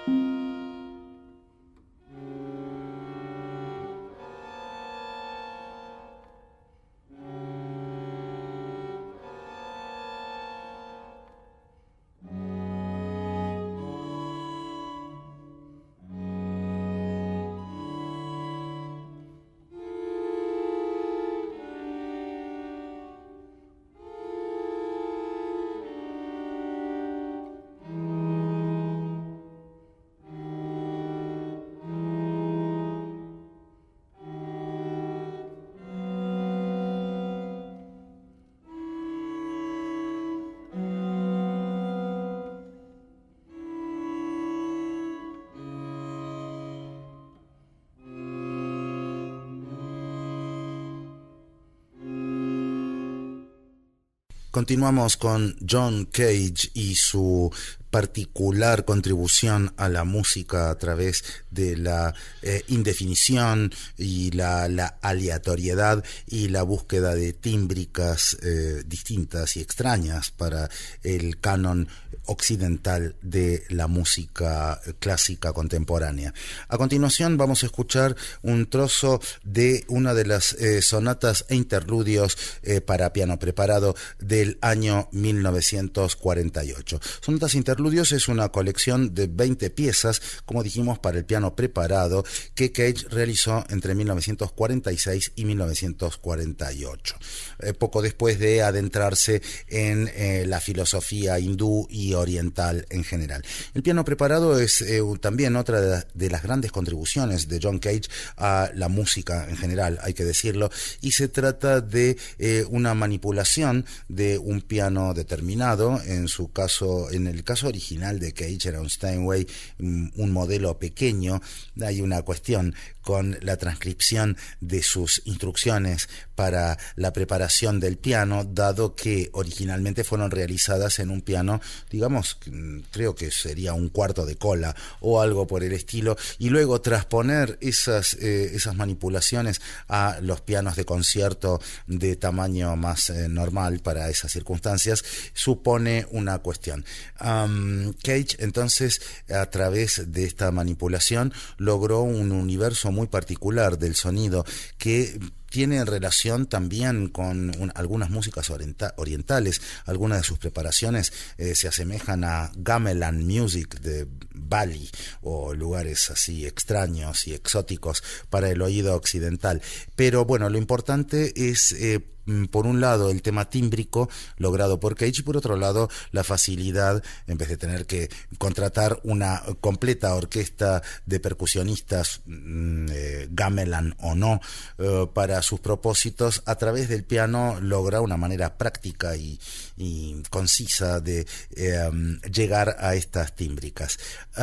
Continuamos con John Cage y su particular contribución a la música a través de la eh, indefinición y la, la aleatoriedad y la búsqueda de tímbricas eh, distintas y extrañas para el canon occidental de la música clásica contemporánea. A continuación vamos a escuchar un trozo de una de las eh, sonatas e interludios eh, para piano preparado del año mil novecientos cuarenta y ocho. Sonatas e interludios es una colección de veinte piezas, como dijimos, para el piano preparado que Cage realizó entre mil novecientos cuarenta y seis y mil novecientos cuarenta y ocho, eh, poco después de adentrarse en eh, la filosofía hindú y oriental en general. El piano preparado es eh, también otra de, la, de las grandes contribuciones de John Cage a la música en general, hay que decirlo, y se trata de eh, una manipulación de un piano determinado. En su caso, en el caso original de Cage era un Steinway, un modelo pequeño. Hay una cuestión con la transcripción de sus instrucciones para la preparación del piano, dado que originalmente fueron realizadas en un piano, digamos, creo que sería un cuarto de cola o algo por el estilo, y luego transponer esas, eh, esas manipulaciones a los pianos de concierto de tamaño más eh, normal para esas circunstancias supone una cuestión. Um, Cage entonces, a través de esta manipulación, logró un universo muy particular del sonido que tiene relación también con un, algunas músicas orienta, orientales. Algunas de sus preparaciones eh, se asemejan a gamelan music de Bali o lugares así extraños y exóticos para el oído occidental. Pero bueno, lo importante es eh, por un lado el tema tímbrico logrado por Cage y por otro lado la facilidad, en vez de tener que contratar una completa orquesta de percusionistas eh, gamelan o no eh, para sus propósitos, a través del piano logra una manera práctica y, y concisa de eh, llegar a estas tímbricas.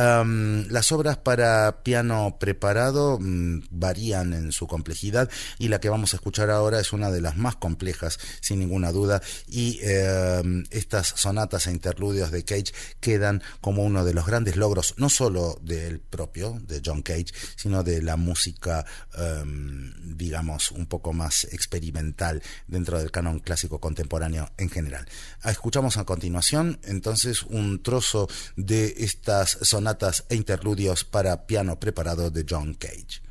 Um, las obras para piano preparado um, varían en su complejidad, y la que vamos a escuchar ahora es una de las más complejas complejas, sin ninguna duda, y eh, estas sonatas e interludios de Cage quedan como uno de los grandes logros, no solo del propio, de John Cage, sino de la música, eh, digamos, un poco más experimental dentro del canon clásico contemporáneo en general. Escuchamos a continuación, entonces, un trozo de estas sonatas e interludios para piano preparado de John Cage.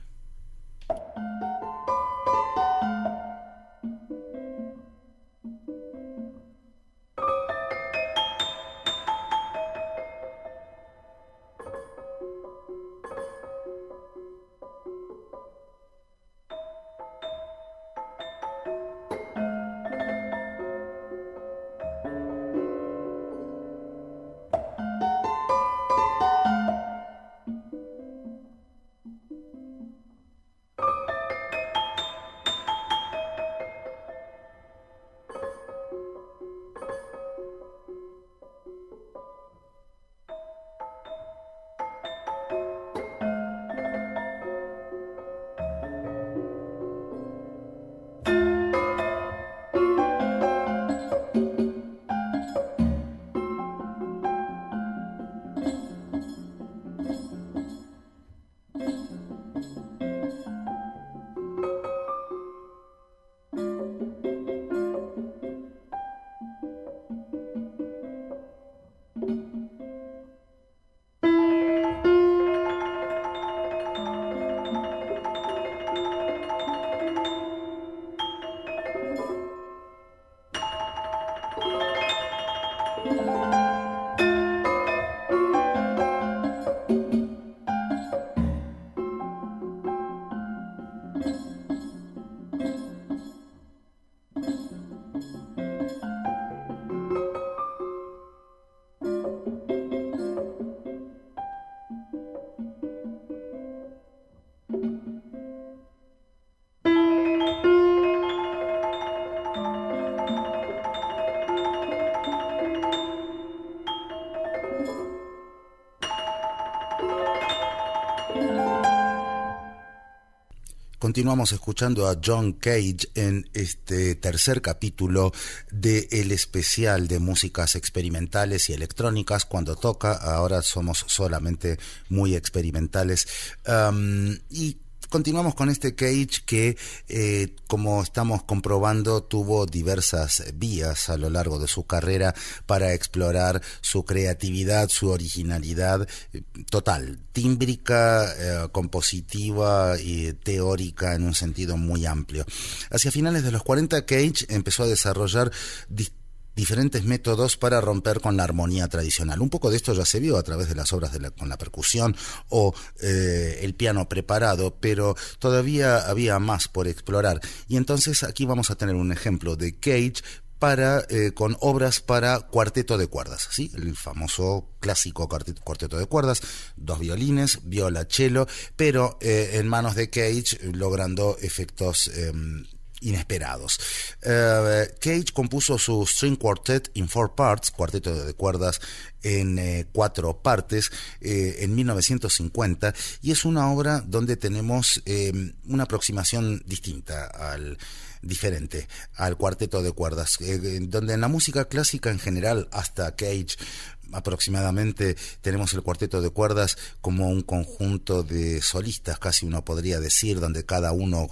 Continuamos escuchando a John Cage en este tercer capítulo de el especial de músicas experimentales y electrónicas. Cuando toca, ahora somos solamente muy experimentales. Um, y Continuamos con este Cage que, eh, como estamos comprobando, tuvo diversas vías a lo largo de su carrera para explorar su creatividad, su originalidad eh, total, tímbrica, eh, compositiva y teórica en un sentido muy amplio. Hacia finales de los cuarenta, Cage empezó a desarrollar distintos diferentes métodos para romper con la armonía tradicional. Un poco de esto ya se vio a través de las obras de la, con la percusión o eh, el piano preparado, pero todavía había más por explorar. Y entonces aquí vamos a tener un ejemplo de Cage para eh, con obras para cuarteto de cuerdas, ¿sí? El famoso clásico cuarteto de cuerdas, dos violines, viola, cello, pero eh, en manos de Cage, logrando efectos eh, inesperados. Uh, Cage compuso su String Quartet in Four Parts, cuarteto de cuerdas en eh, cuatro partes, eh, en mil novecientos cincuenta, y es una obra donde tenemos eh, una aproximación distinta al diferente al cuarteto de cuerdas, eh, donde en la música clásica en general, hasta Cage aproximadamente, tenemos el cuarteto de cuerdas como un conjunto de solistas, casi uno podría decir, donde cada uno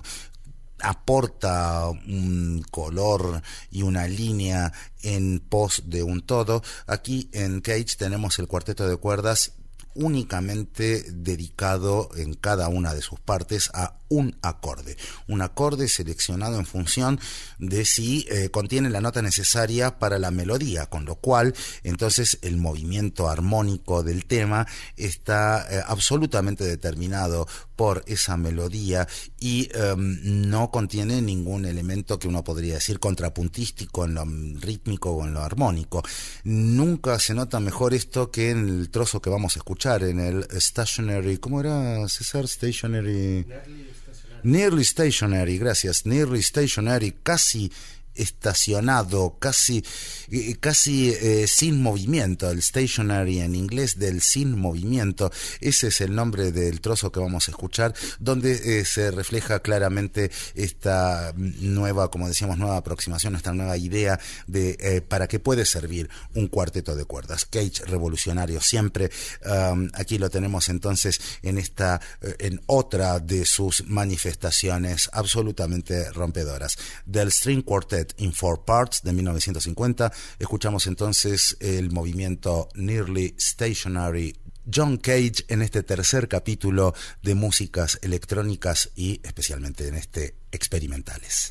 aporta un color y una línea en pos de un todo. Aquí en Cage tenemos el cuarteto de cuerdas únicamente dedicado en cada una de sus partes a un acorde, un acorde seleccionado en función de si eh, contiene la nota necesaria para la melodía, con lo cual entonces el movimiento armónico del tema está eh, absolutamente determinado por esa melodía y eh, no contiene ningún elemento que uno podría decir contrapuntístico en lo rítmico o en lo armónico. Nunca se nota mejor esto que en el trozo que vamos a escuchar, en el Stationary, ¿cómo era, César? Stationary... Nearly Stationary, gracias, Nearly Stationary, casi estacionado, casi casi eh, sin movimiento, el stationary en inglés, del sin movimiento. Ese es el nombre del trozo que vamos a escuchar, donde eh, se refleja claramente esta nueva, como decíamos, nueva aproximación, esta nueva idea de eh, para qué puede servir un cuarteto de cuerdas. Cage, revolucionario siempre. Um, aquí lo tenemos entonces en esta, en otra de sus manifestaciones absolutamente rompedoras, del String Quartet in Four Parts de mil novecientos cincuenta. Escuchamos entonces el movimiento Nearly Stationary, John Cage, en este tercer capítulo de músicas electrónicas y especialmente en este experimentales.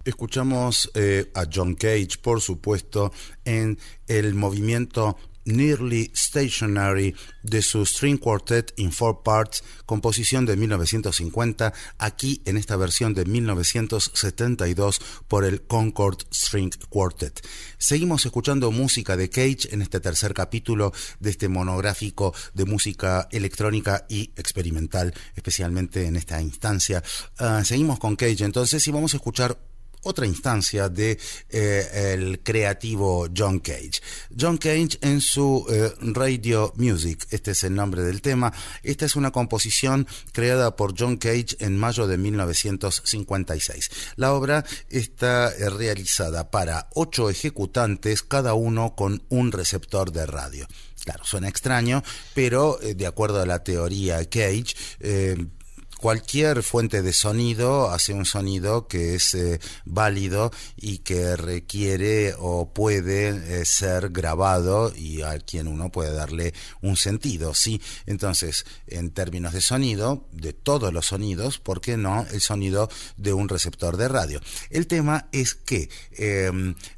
Escuchamos eh, a John Cage, por supuesto, en el movimiento Nearly Stationary de su String Quartet in Four Parts, composición de mil novecientos cincuenta, aquí en esta versión de mil novecientos setenta y dos por el Concord String Quartet. Seguimos escuchando música de Cage en este tercer capítulo de este monográfico de música electrónica y experimental, especialmente en esta instancia. Uh, seguimos con Cage entonces y vamos a escuchar otra instancia de eh, el creativo John Cage. John Cage en su eh, Radio Music, este es el nombre del tema. Esta es una composición creada por John Cage en mayo de mil novecientos cincuenta y seis. La obra está eh, realizada para ocho ejecutantes, cada uno con un receptor de radio. Claro, suena extraño, pero eh, de acuerdo a la teoría Cage, eh, cualquier fuente de sonido hace un sonido que es eh, válido y que requiere o puede eh, ser grabado y a quien uno puede darle un sentido, ¿sí? Entonces, en términos de sonido, de todos los sonidos, ¿por qué no el sonido de un receptor de radio? El tema es que, eh,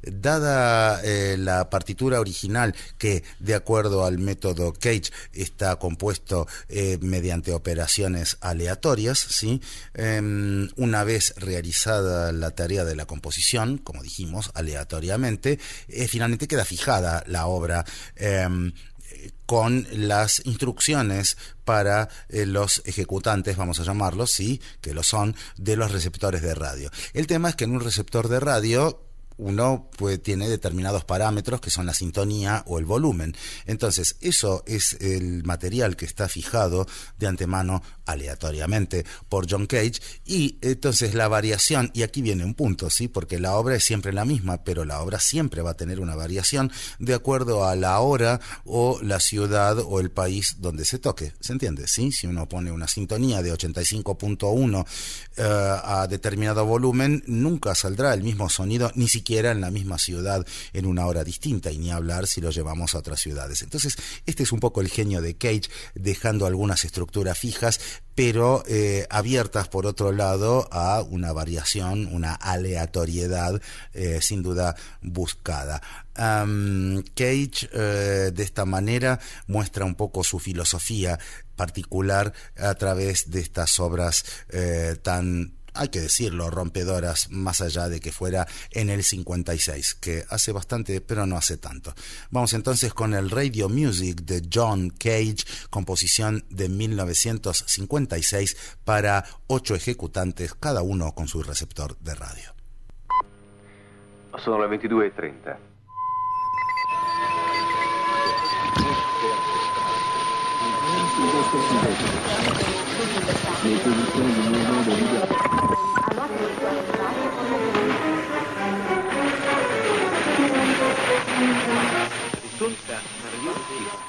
dada eh, la partitura original, que de acuerdo al método Cage está compuesto eh, mediante operaciones aleatorias, ¿sí? Eh, una vez realizada la tarea de la composición, como dijimos, aleatoriamente, eh, finalmente queda fijada la obra eh, con las instrucciones para eh, los ejecutantes, vamos a llamarlos, sí, que lo son, de los receptores de radio. El tema es que en un receptor de radio uno pues, tiene determinados parámetros que son la sintonía o el volumen. Entonces, eso es el material que está fijado de antemano aleatoriamente por John Cage, y entonces la variación, y aquí viene un punto, ¿sí? Porque la obra es siempre la misma, pero la obra siempre va a tener una variación de acuerdo a la hora o la ciudad o el país donde se toque, ¿se entiende? ¿Sí? Si uno pone una sintonía de ochenta y cinco punto uno uh, a determinado volumen, nunca saldrá el mismo sonido, ni siquiera en la misma ciudad en una hora distinta, y ni hablar si lo llevamos a otras ciudades. Entonces, este es un poco el genio de Cage, dejando algunas estructuras fijas, pero eh, abiertas por otro lado a una variación, una aleatoriedad eh, sin duda buscada. Um, Cage eh, de esta manera muestra un poco su filosofía particular a través de estas obras eh, tan, hay que decirlo, rompedoras, más allá de que fuera en el cincuenta y seis, que hace bastante, pero no hace tanto. Vamos entonces con el Radio Music de John Cage, composición de mil novecientos cincuenta y seis para ocho ejecutantes, cada uno con su receptor de radio. Sono le ventidue e trenta. Risulta nervioso.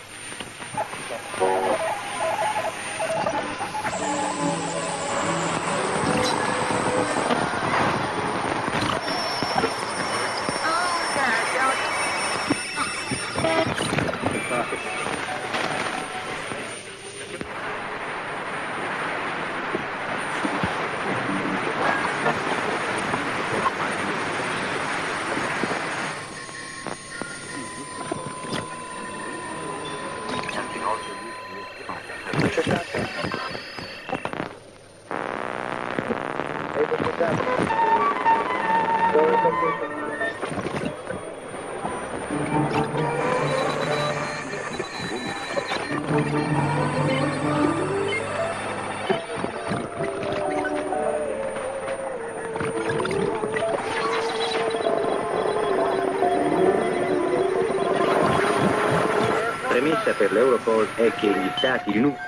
Premessa per l'Europol è che gli Stati Uniti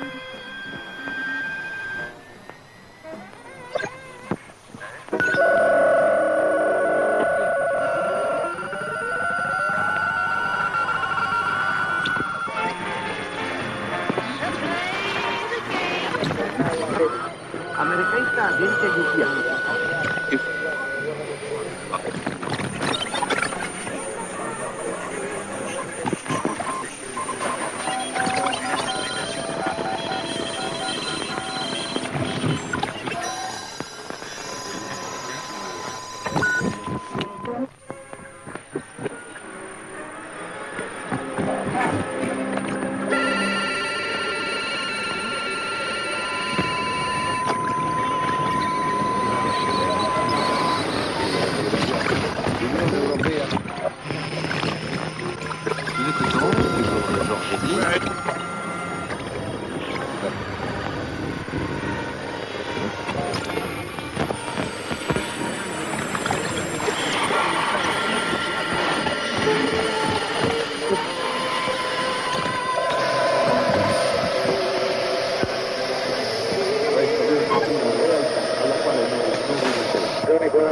amerikanska agencja U P A.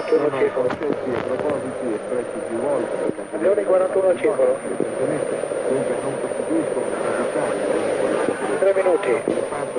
quarantuno circolo. Leone quarantuno circolo. Tre minuti.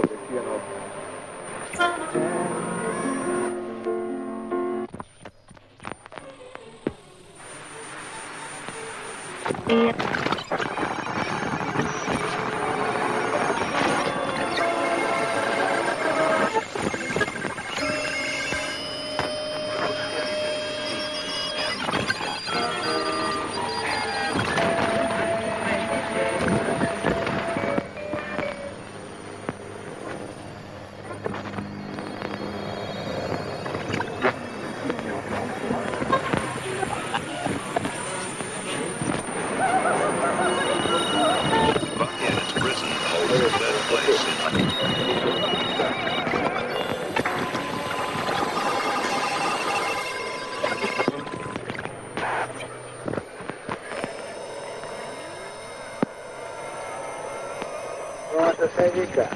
novantasei di K.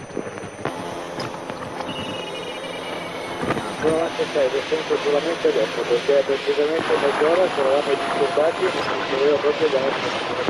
novantasei, descendo solamente adesso, perché precisamente mezz'ora eravamo disturbati e non si doveva proprio dare.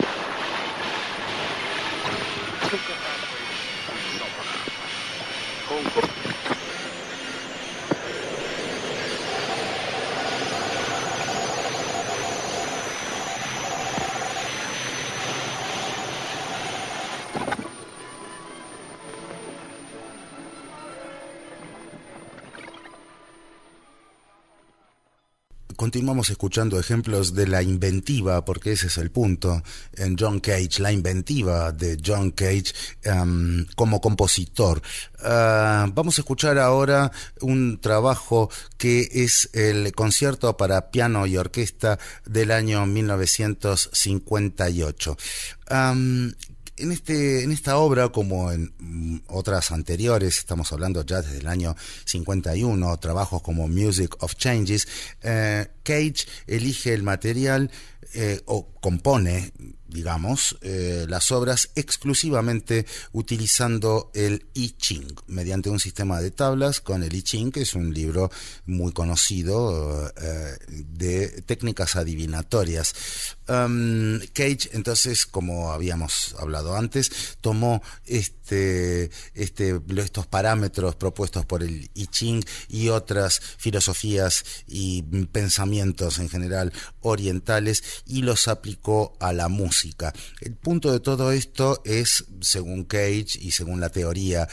Continuamos escuchando ejemplos de la inventiva, porque ese es el punto, en John Cage, la inventiva de John Cage um, como compositor. Uh, vamos a escuchar ahora un trabajo que es el concierto para piano y orquesta del año mil novecientos cincuenta y ocho. Um, En, este, en esta obra, como en otras anteriores, estamos hablando ya desde el año cincuenta y uno, trabajos como Music of Changes, eh, Cage elige el material eh, o compone, digamos, eh, las obras exclusivamente utilizando el I Ching, mediante un sistema de tablas con el I Ching, que es un libro muy conocido eh, de técnicas adivinatorias. Um, Cage, entonces, como habíamos hablado antes, tomó este, este, estos parámetros propuestos por el I Ching y otras filosofías y pensamientos en general orientales y los aplicó a la música. El punto de todo esto es, según Cage y según la teoría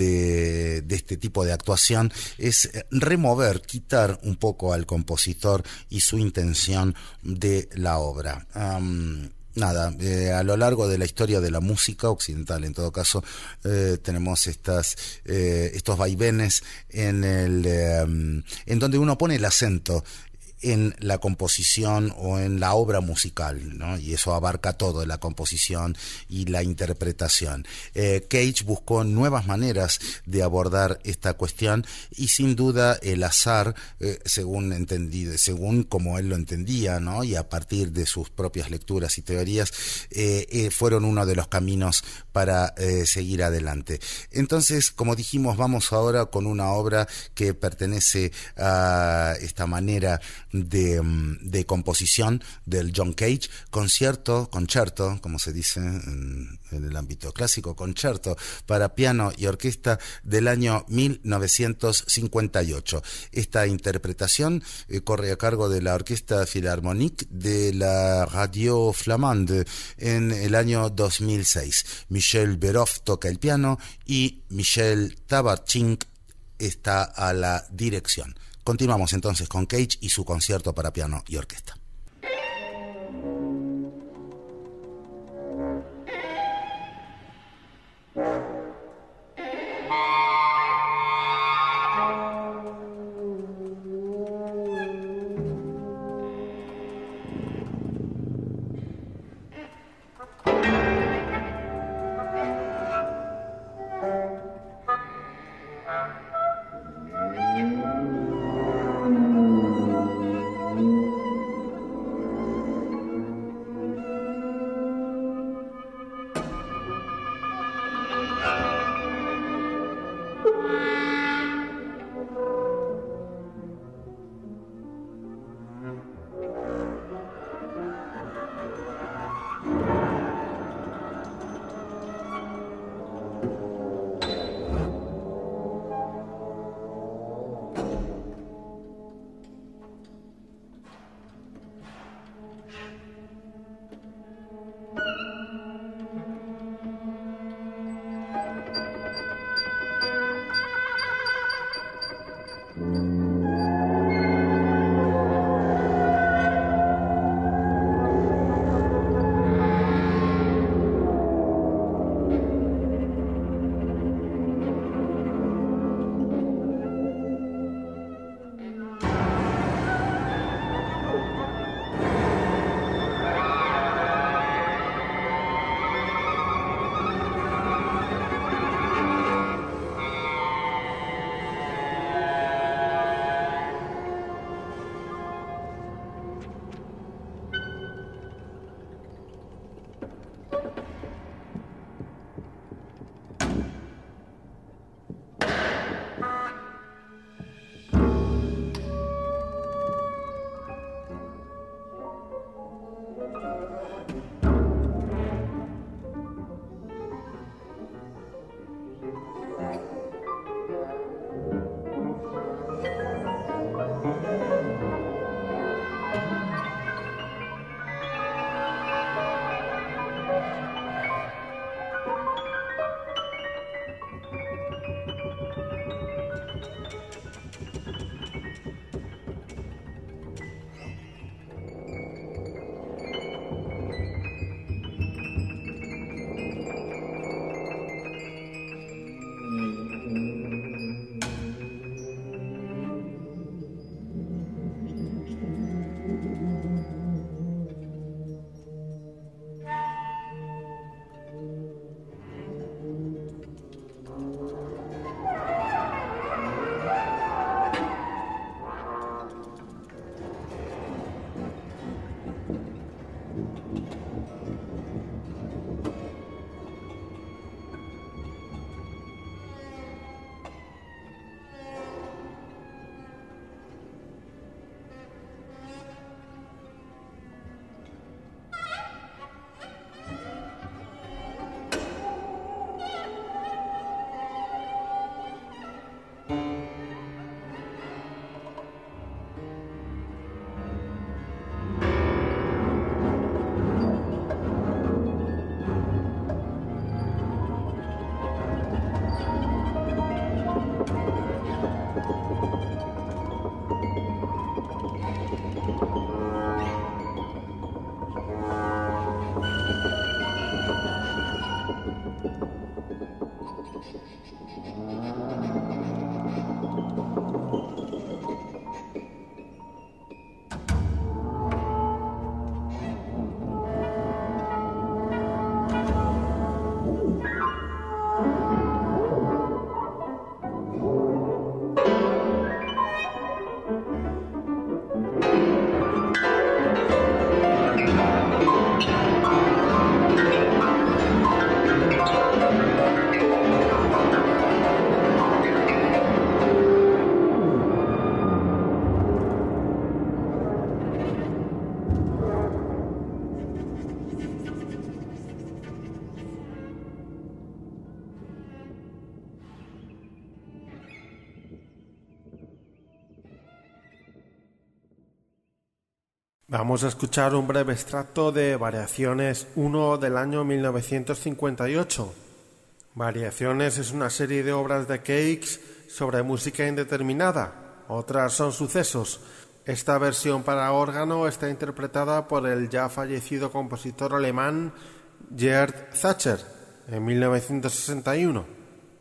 de, de este tipo de actuación, es remover, quitar un poco al compositor y su intención de la obra. Um, Nada, eh, a lo largo de la historia de la música occidental, en todo caso, eh, tenemos estas, eh, estos vaivenes en, el, eh, en donde uno pone el acento en la composición o en la obra musical, ¿no? Y eso abarca todo, la composición y la interpretación. Eh, Cage buscó nuevas maneras de abordar esta cuestión y sin duda el azar, eh, según entendí, según como él lo entendía, ¿no? Y a partir de sus propias lecturas y teorías, eh, eh, fueron uno de los caminos para eh, seguir adelante. Entonces, como dijimos, vamos ahora con una obra que pertenece a esta manera De, de composición del John Cage, concierto, concerto, como se dice en, en el ámbito clásico, concerto para piano y orquesta del año mil novecientos cincuenta y ocho. Esta interpretación eh, corre a cargo de la Orquesta Philharmonique de la Radio Flamande en el año dos mil seis. Michel Beroff toca el piano y Michel Tabarchink está a la dirección. Continuamos entonces con Cage y su concierto para piano y orquesta. Vamos a escuchar un breve extracto de Variaciones uno del año mil novecientos cincuenta y ocho. Variaciones es una serie de obras de Cage sobre música indeterminada, otras son sucesos. Esta versión para órgano está interpretada por el ya fallecido compositor alemán Gerd Thatcher en mil novecientos sesenta y uno.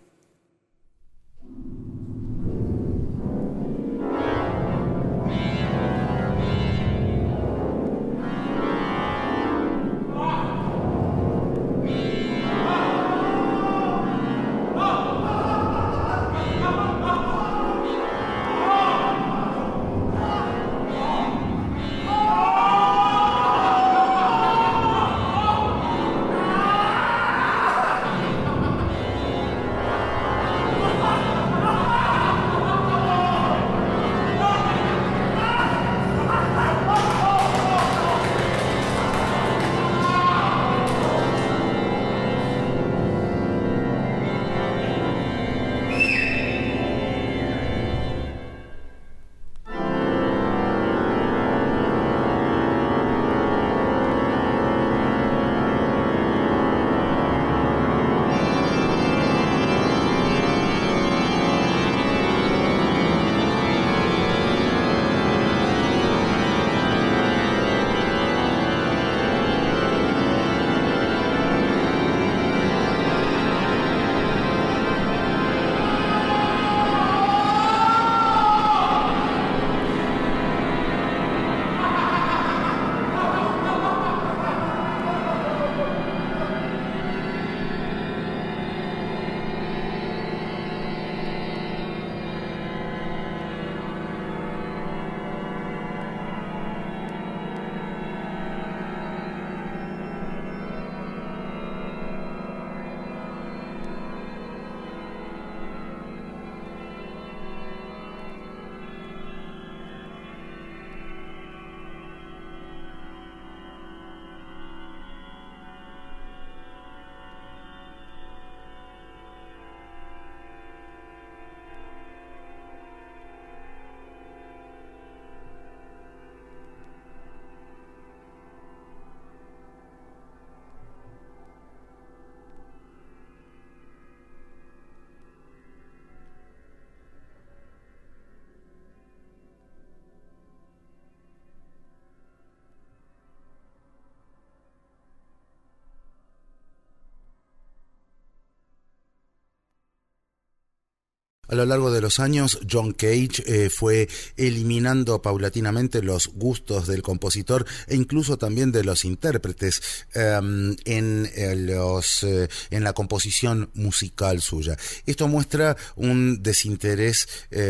A lo largo de los años, John Cage eh, fue eliminando paulatinamente los gustos del compositor e incluso también de los intérpretes eh, en, eh, los, eh, en la composición musical suya. Esto muestra un desinterés eh,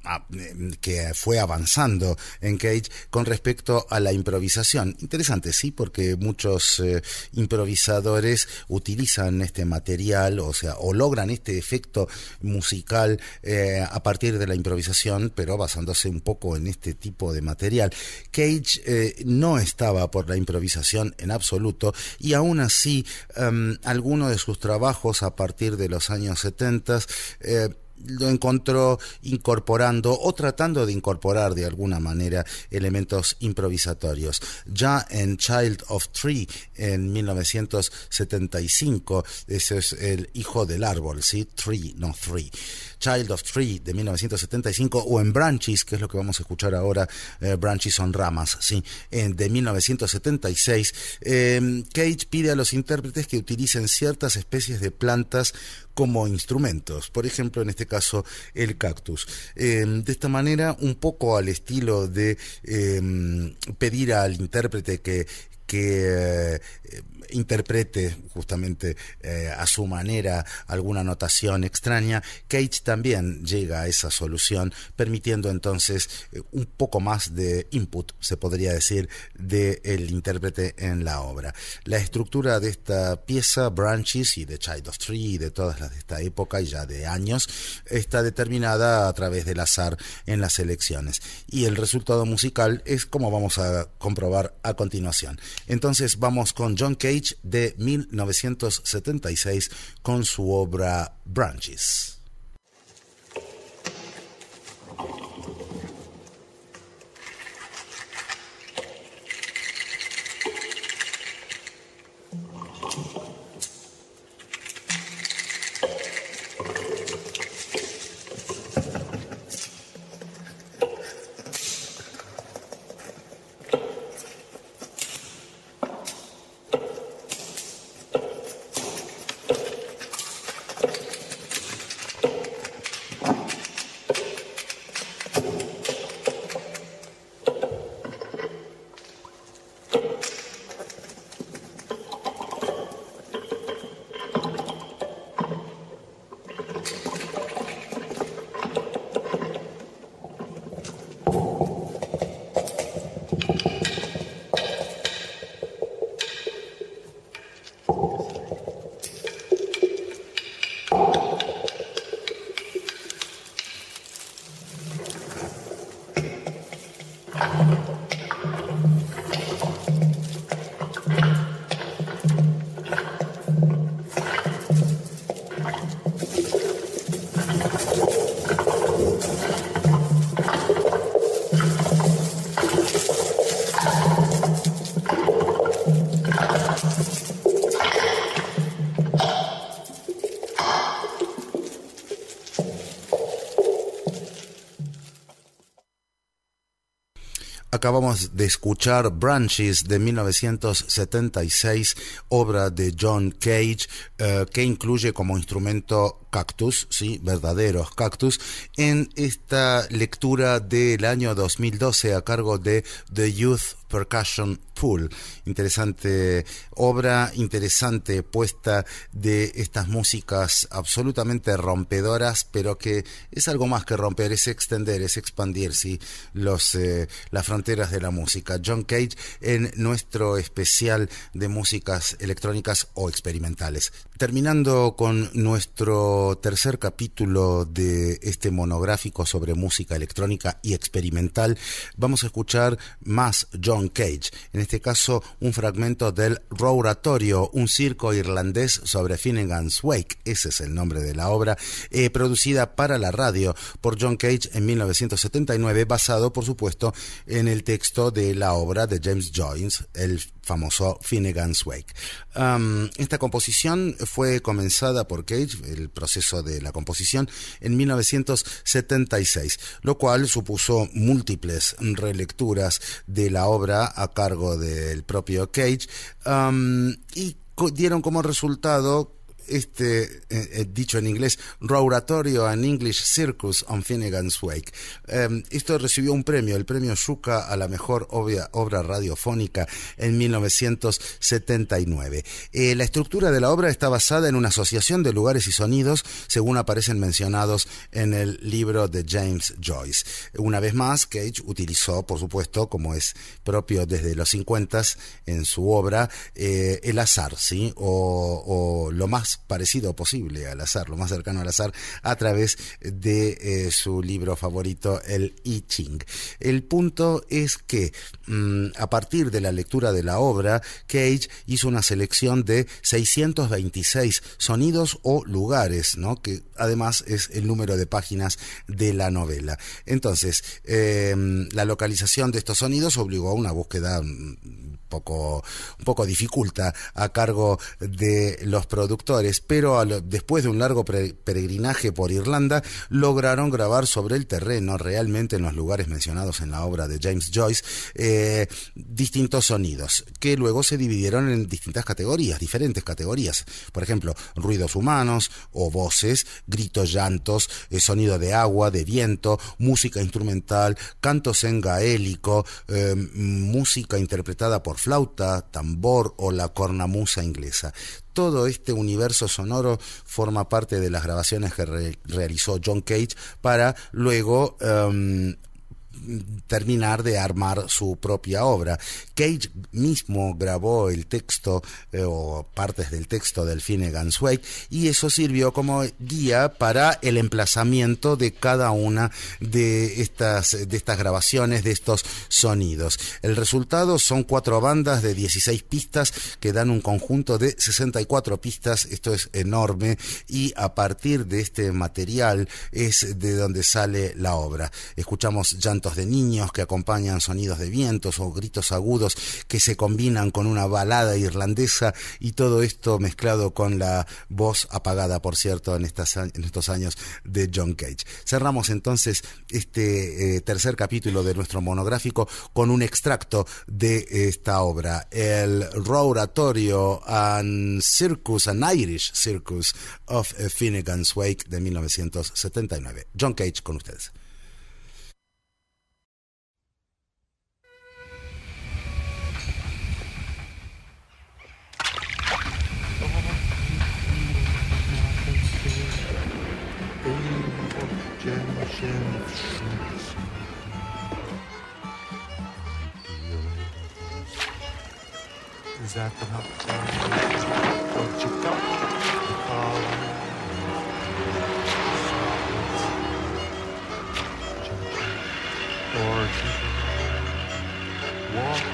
que fue avanzando en Cage con respecto a la improvisación. Interesante, sí, porque muchos eh, improvisadores utilizan este material, o sea, o logran este efecto musical eh, a partir de la improvisación, pero basándose un poco en este tipo de material. Cage eh, no estaba por la improvisación en absoluto, y aún así um, algunos de sus trabajos a partir de los años setenta eh, lo encontró incorporando o tratando de incorporar de alguna manera elementos improvisatorios. Ya en Child of Tree en mil novecientos setenta y cinco, ese es el hijo del árbol, ¿sí? Tree, no three. Child of Tree de mil novecientos setenta y cinco, o en Branches, que es lo que vamos a escuchar ahora, eh, Branches son ramas, sí, en, de mil novecientos setenta y seis, eh, Cage pide a los intérpretes que utilicen ciertas especies de plantas como instrumentos, por ejemplo, en este caso, el cactus. Eh, de esta manera, un poco al estilo de eh, pedir al intérprete que que eh, interprete justamente eh, a su manera alguna notación extraña, Cage también llega a esa solución, permitiendo entonces eh, un poco más de input, se podría decir, del intérprete en la obra. La estructura de esta pieza, Branches y de Child of Tree y de todas las de esta época y ya de años, está determinada a través del azar en las selecciones, y el resultado musical es como vamos a comprobar a continuación. Entonces vamos con John Cage de mil novecientos setenta y seis con su obra Branches. Acabamos de escuchar Branches de mil novecientos setenta y seis, obra de John Cage, eh, que incluye como instrumento cactus, sí, verdaderos cactus, en esta lectura del año dos mil doce a cargo de The Youth Percussion Pool. Interesante obra, interesante puesta de estas músicas absolutamente rompedoras, pero que es algo más que romper, es extender, es expandir, sí, los, eh, las fronteras de la música. John Cage en nuestro especial de músicas electrónicas o experimentales. Terminando con nuestro tercer capítulo de este monográfico sobre música electrónica y experimental, vamos a escuchar más John Cage, en este caso un fragmento del Roratorio, un circo irlandés sobre Finnegan's Wake, ese es el nombre de la obra, eh, producida para la radio por John Cage en mil novecientos setenta y nueve, basado por supuesto en el texto de la obra de James Joyce, el famoso Finnegan's Wake. Um, esta composición fue comenzada por Cage, el proceso de la composición, en mil novecientos setenta y seis, lo cual supuso múltiples relecturas de la obra a cargo del propio Cage, um, y dieron como resultado este, eh, dicho en inglés, Roratorio and English Circus on Finnegan's Wake. Eh, esto recibió un premio, el premio Shuka a la mejor obra, obra radiofónica en mil novecientos setenta y nueve. Eh, la estructura de la obra está basada en una asociación de lugares y sonidos, según aparecen mencionados en el libro de James Joyce. Una vez más, Cage utilizó, por supuesto, como es propio desde los cincuenta en su obra, eh, el azar, ¿sí? O, o lo más parecido posible al azar, lo más cercano al azar, a través de eh, su libro favorito, el I Ching. El punto es que mmm, a partir de la lectura de la obra, Cage hizo una selección de seiscientos veintiséis sonidos o lugares, ¿no? Que además es el número de páginas de la novela. Entonces, eh, la localización de estos sonidos obligó a una búsqueda un poco, un poco dificulta a cargo de los productores, pero a lo, después de un largo pre, peregrinaje por Irlanda, lograron grabar sobre el terreno, realmente en los lugares mencionados en la obra de James Joyce, eh, distintos sonidos, que luego se dividieron en distintas categorías, diferentes categorías. Por ejemplo, ruidos humanos o voces, gritos, llantos, eh, sonido de agua, de viento, música instrumental, cantos en gaélico, eh, música interpretada por flauta, tambor o la cornamusa inglesa. Todo este universo sonoro forma parte de las grabaciones que re- realizó John Cage para luego um, terminar de armar su propia obra. Cage mismo grabó el texto eh, o partes del texto del Finnegan's Wake, y eso sirvió como guía para el emplazamiento de cada una de estas, de estas grabaciones, de estos sonidos. El resultado son cuatro bandas de dieciséis pistas que dan un conjunto de sesenta y cuatro pistas. Esto es enorme, y a partir de este material es de donde sale la obra. Escuchamos llantos de niños que acompañan sonidos de vientos o gritos agudos que se combinan con una balada irlandesa, y todo esto mezclado con la voz apagada, por cierto, en, estas, en estos años de John Cage. Cerramos entonces este eh, tercer capítulo de nuestro monográfico con un extracto de esta obra, el Roratorio and Circus, an Irish Circus of Finnegan's Wake de mil novecientos setenta y nueve. John Cage con ustedes. Is that the hot what you got to follow? Or walk.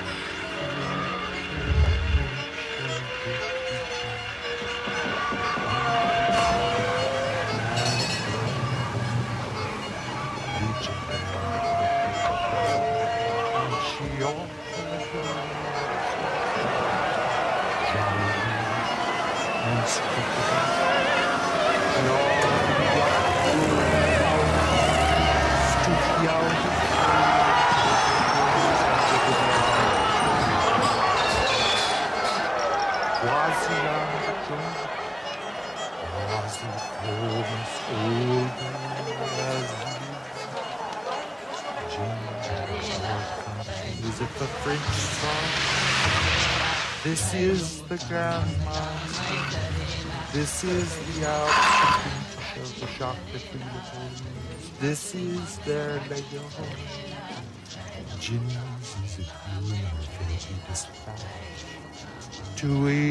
home as old as you. Is it the French song? This is the grandma's. This is the Alps of the shock that we live. This is their Lego home. Jimmy's is it you and her baby dispatch to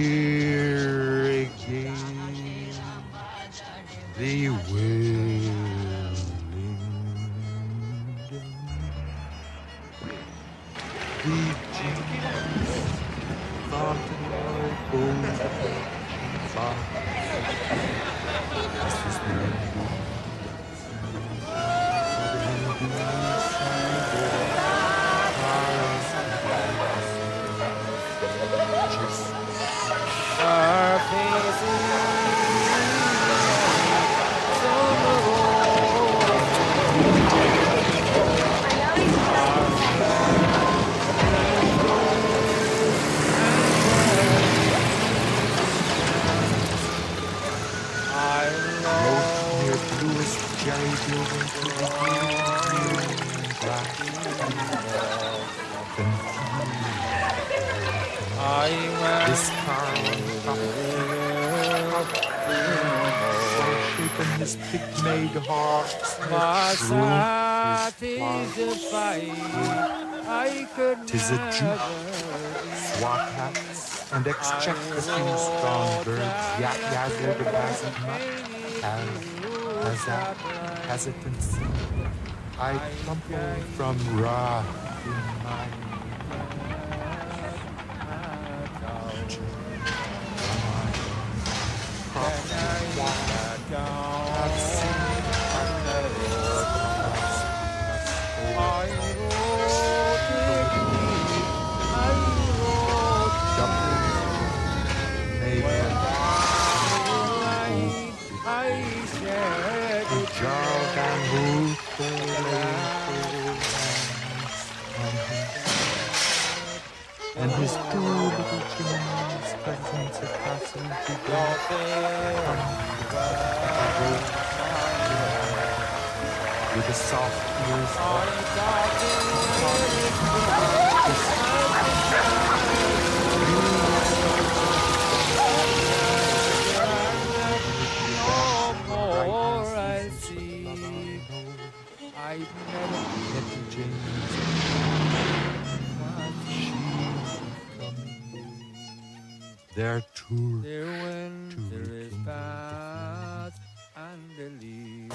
irrigate the wailing. The Jimmy's Fauntleroy goes this is the Hindu. For the Hindus, our faces so Jerry building to the glass this car shapen his pig-made heart tis a juke swat hats and exchequer few strong birds yap yazzle the passing mutt and as that hesitancy, I crumple from wrath in my and his two little chimneys, cousins of castle to go with a soft ears I've never met James. Their tour, their winter is past, and the leaves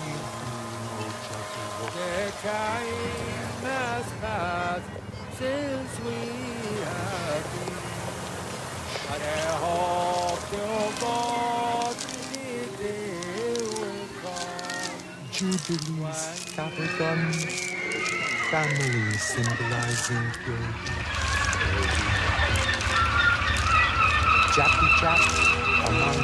their time has passed since we have been. But I hope your God the day will come. Jubilees scattered on families symbolizing purity. Jappy japs among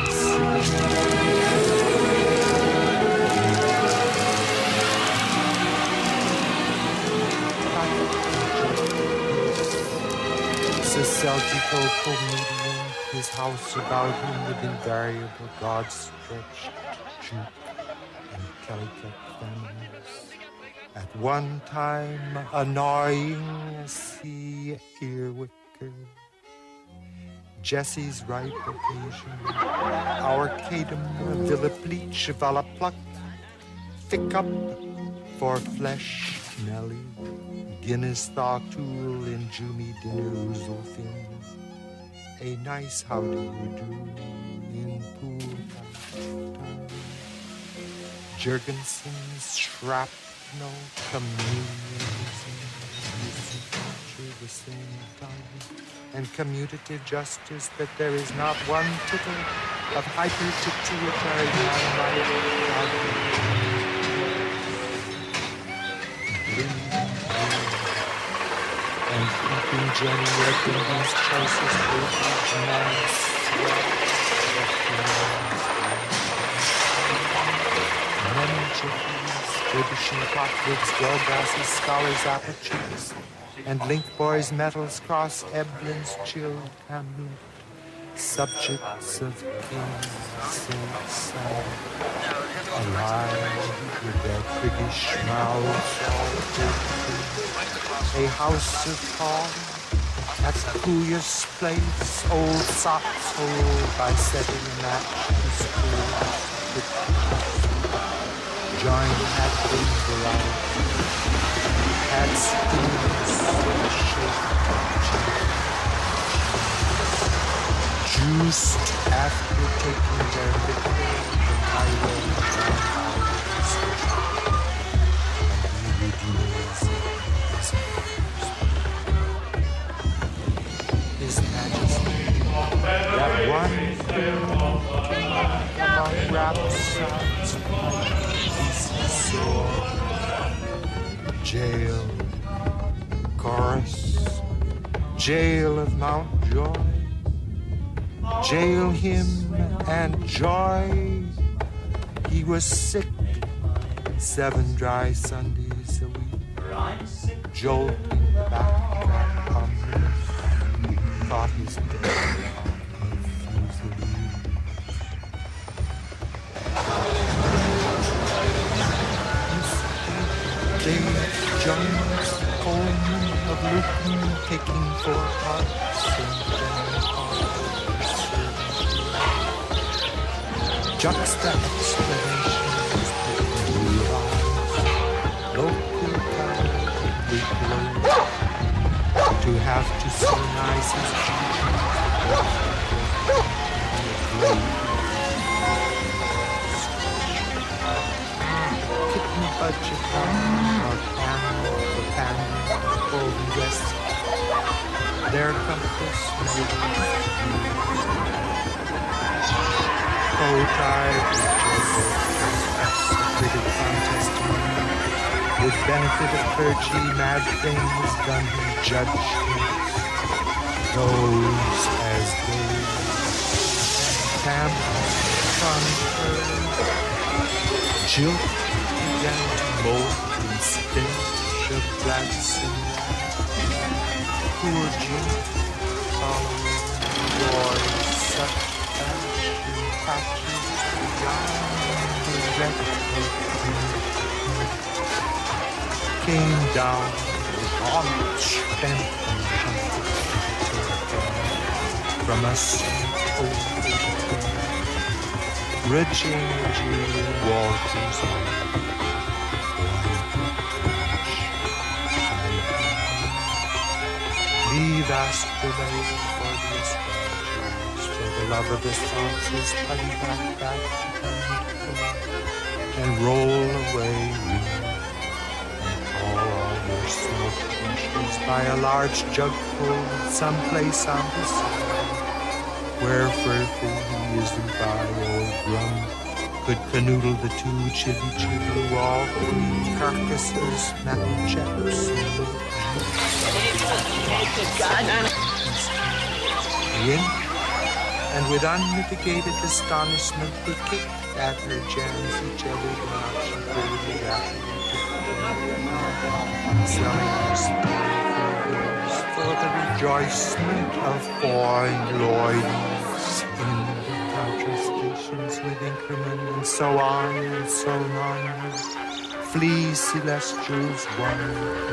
Celtical comedian, his house about him with invariable God-stretched juke and Calicut families. At one time, annoying sea earwicker. Jesse's ripe occasion, our cadum, Villa Bleach, Vala Pluck, Thick Up for Flesh, Nelly, Guinness Thaw Tool in Jumi Dinner Uzulfin, a nice how do you do in pool time, Jurgensen's shrapnel communions the same time, and commutative justice that there is not one tittle of hyper-pituitary and keeping Jenny working these choices with man's many chickies, furbishing potwoods, girl grasses, scholars, apple cheeks, and link boys' metals cross Eblin's chill Camus, subjects of kings and sun, alive with their priggish mouths all open, a house of cards. At Cooyer's place, old socks hold by setting a match to school. Join at the light, had spoons and shake. Juiced after taking their liquor, the highway down and he would lazy his His Majesty, that one among rhapsodes pieces soar. Jail, chorus, jail of Mountjoy, jail him and joy. He was sick seven dry Sundays a week, jolting back that omnibus. Thought his death Dave Jones, Coleman of Luton, taking four parts in juxta explanations, blue eyes, local talent, to have to synchronize his kitten budget or panel or panel golden west, their compass co-tied cricket contest with benefit of clergy, mad things done him judgments, those as those. Camp conquered, jilt began to mold in stench of glancing. Poor Jill, following joy, such fashion patches beyond the record. Came down with homage bent from us old Regina Jill Walters leave astrolabe for the astrologers, for the love of the sauces, putty back back and roll away. Smoke bushes by a large jug full someplace on the side, where furful he isn't by old rum could canoodle the two chivvy chivvy wall three carcasses, metal chaps, and and with unmitigated astonishment he kicked at her jams jellied and she coolly after selling her spirits for the rejoicement of foreign lords in the contrastations with Inkerman and so on and so on. Flee celestials one.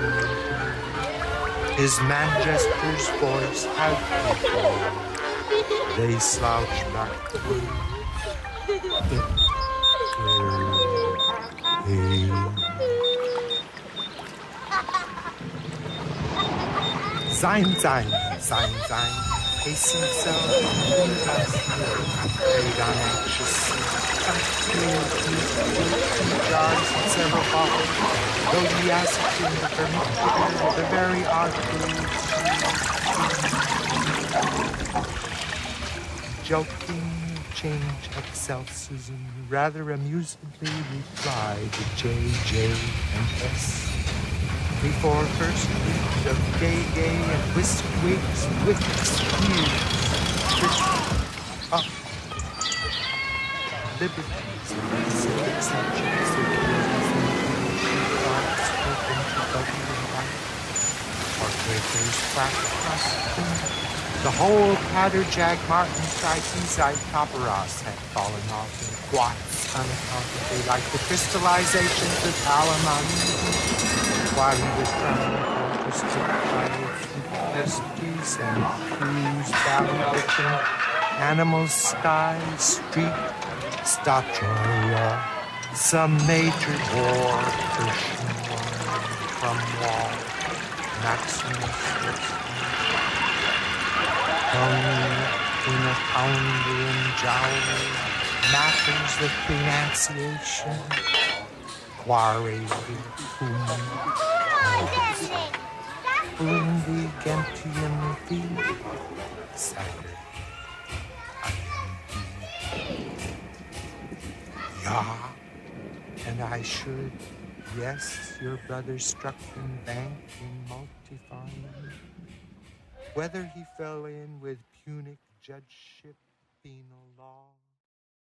His Manchester's voice had before. They slouch backward. Sein, sein, sein, sein, pace himself in the past, laid on anxious, unclear, two jars and several bottles, though he ascertained the vermicular, the very arteries. Joking, change excelsicism, rather amusedly replied J, J, and S. Before first week of gay, gay, and whisk wigs, wicks, wheels, up, liberties, civic subjects, securities, and thoughts open to buggy and back, or Quakers, quack, crossing, The whole Paterjag Martin Trichesite copperos had fallen off in quartz unaccountably like the crystallizations of alamine. While he was trying to stick by its recipes and cruise valley looking animals, sky, street, statua, some major war, Persian wine from wall, Maximus was hung in a Foundrian jowl, matters of pronunciation, quarry, whom, whom the Gentian feet, Saturday, yeah, and I should, yes, your brother struck in bank in multifine. Whether he fell in with Punic judgeship, penal law.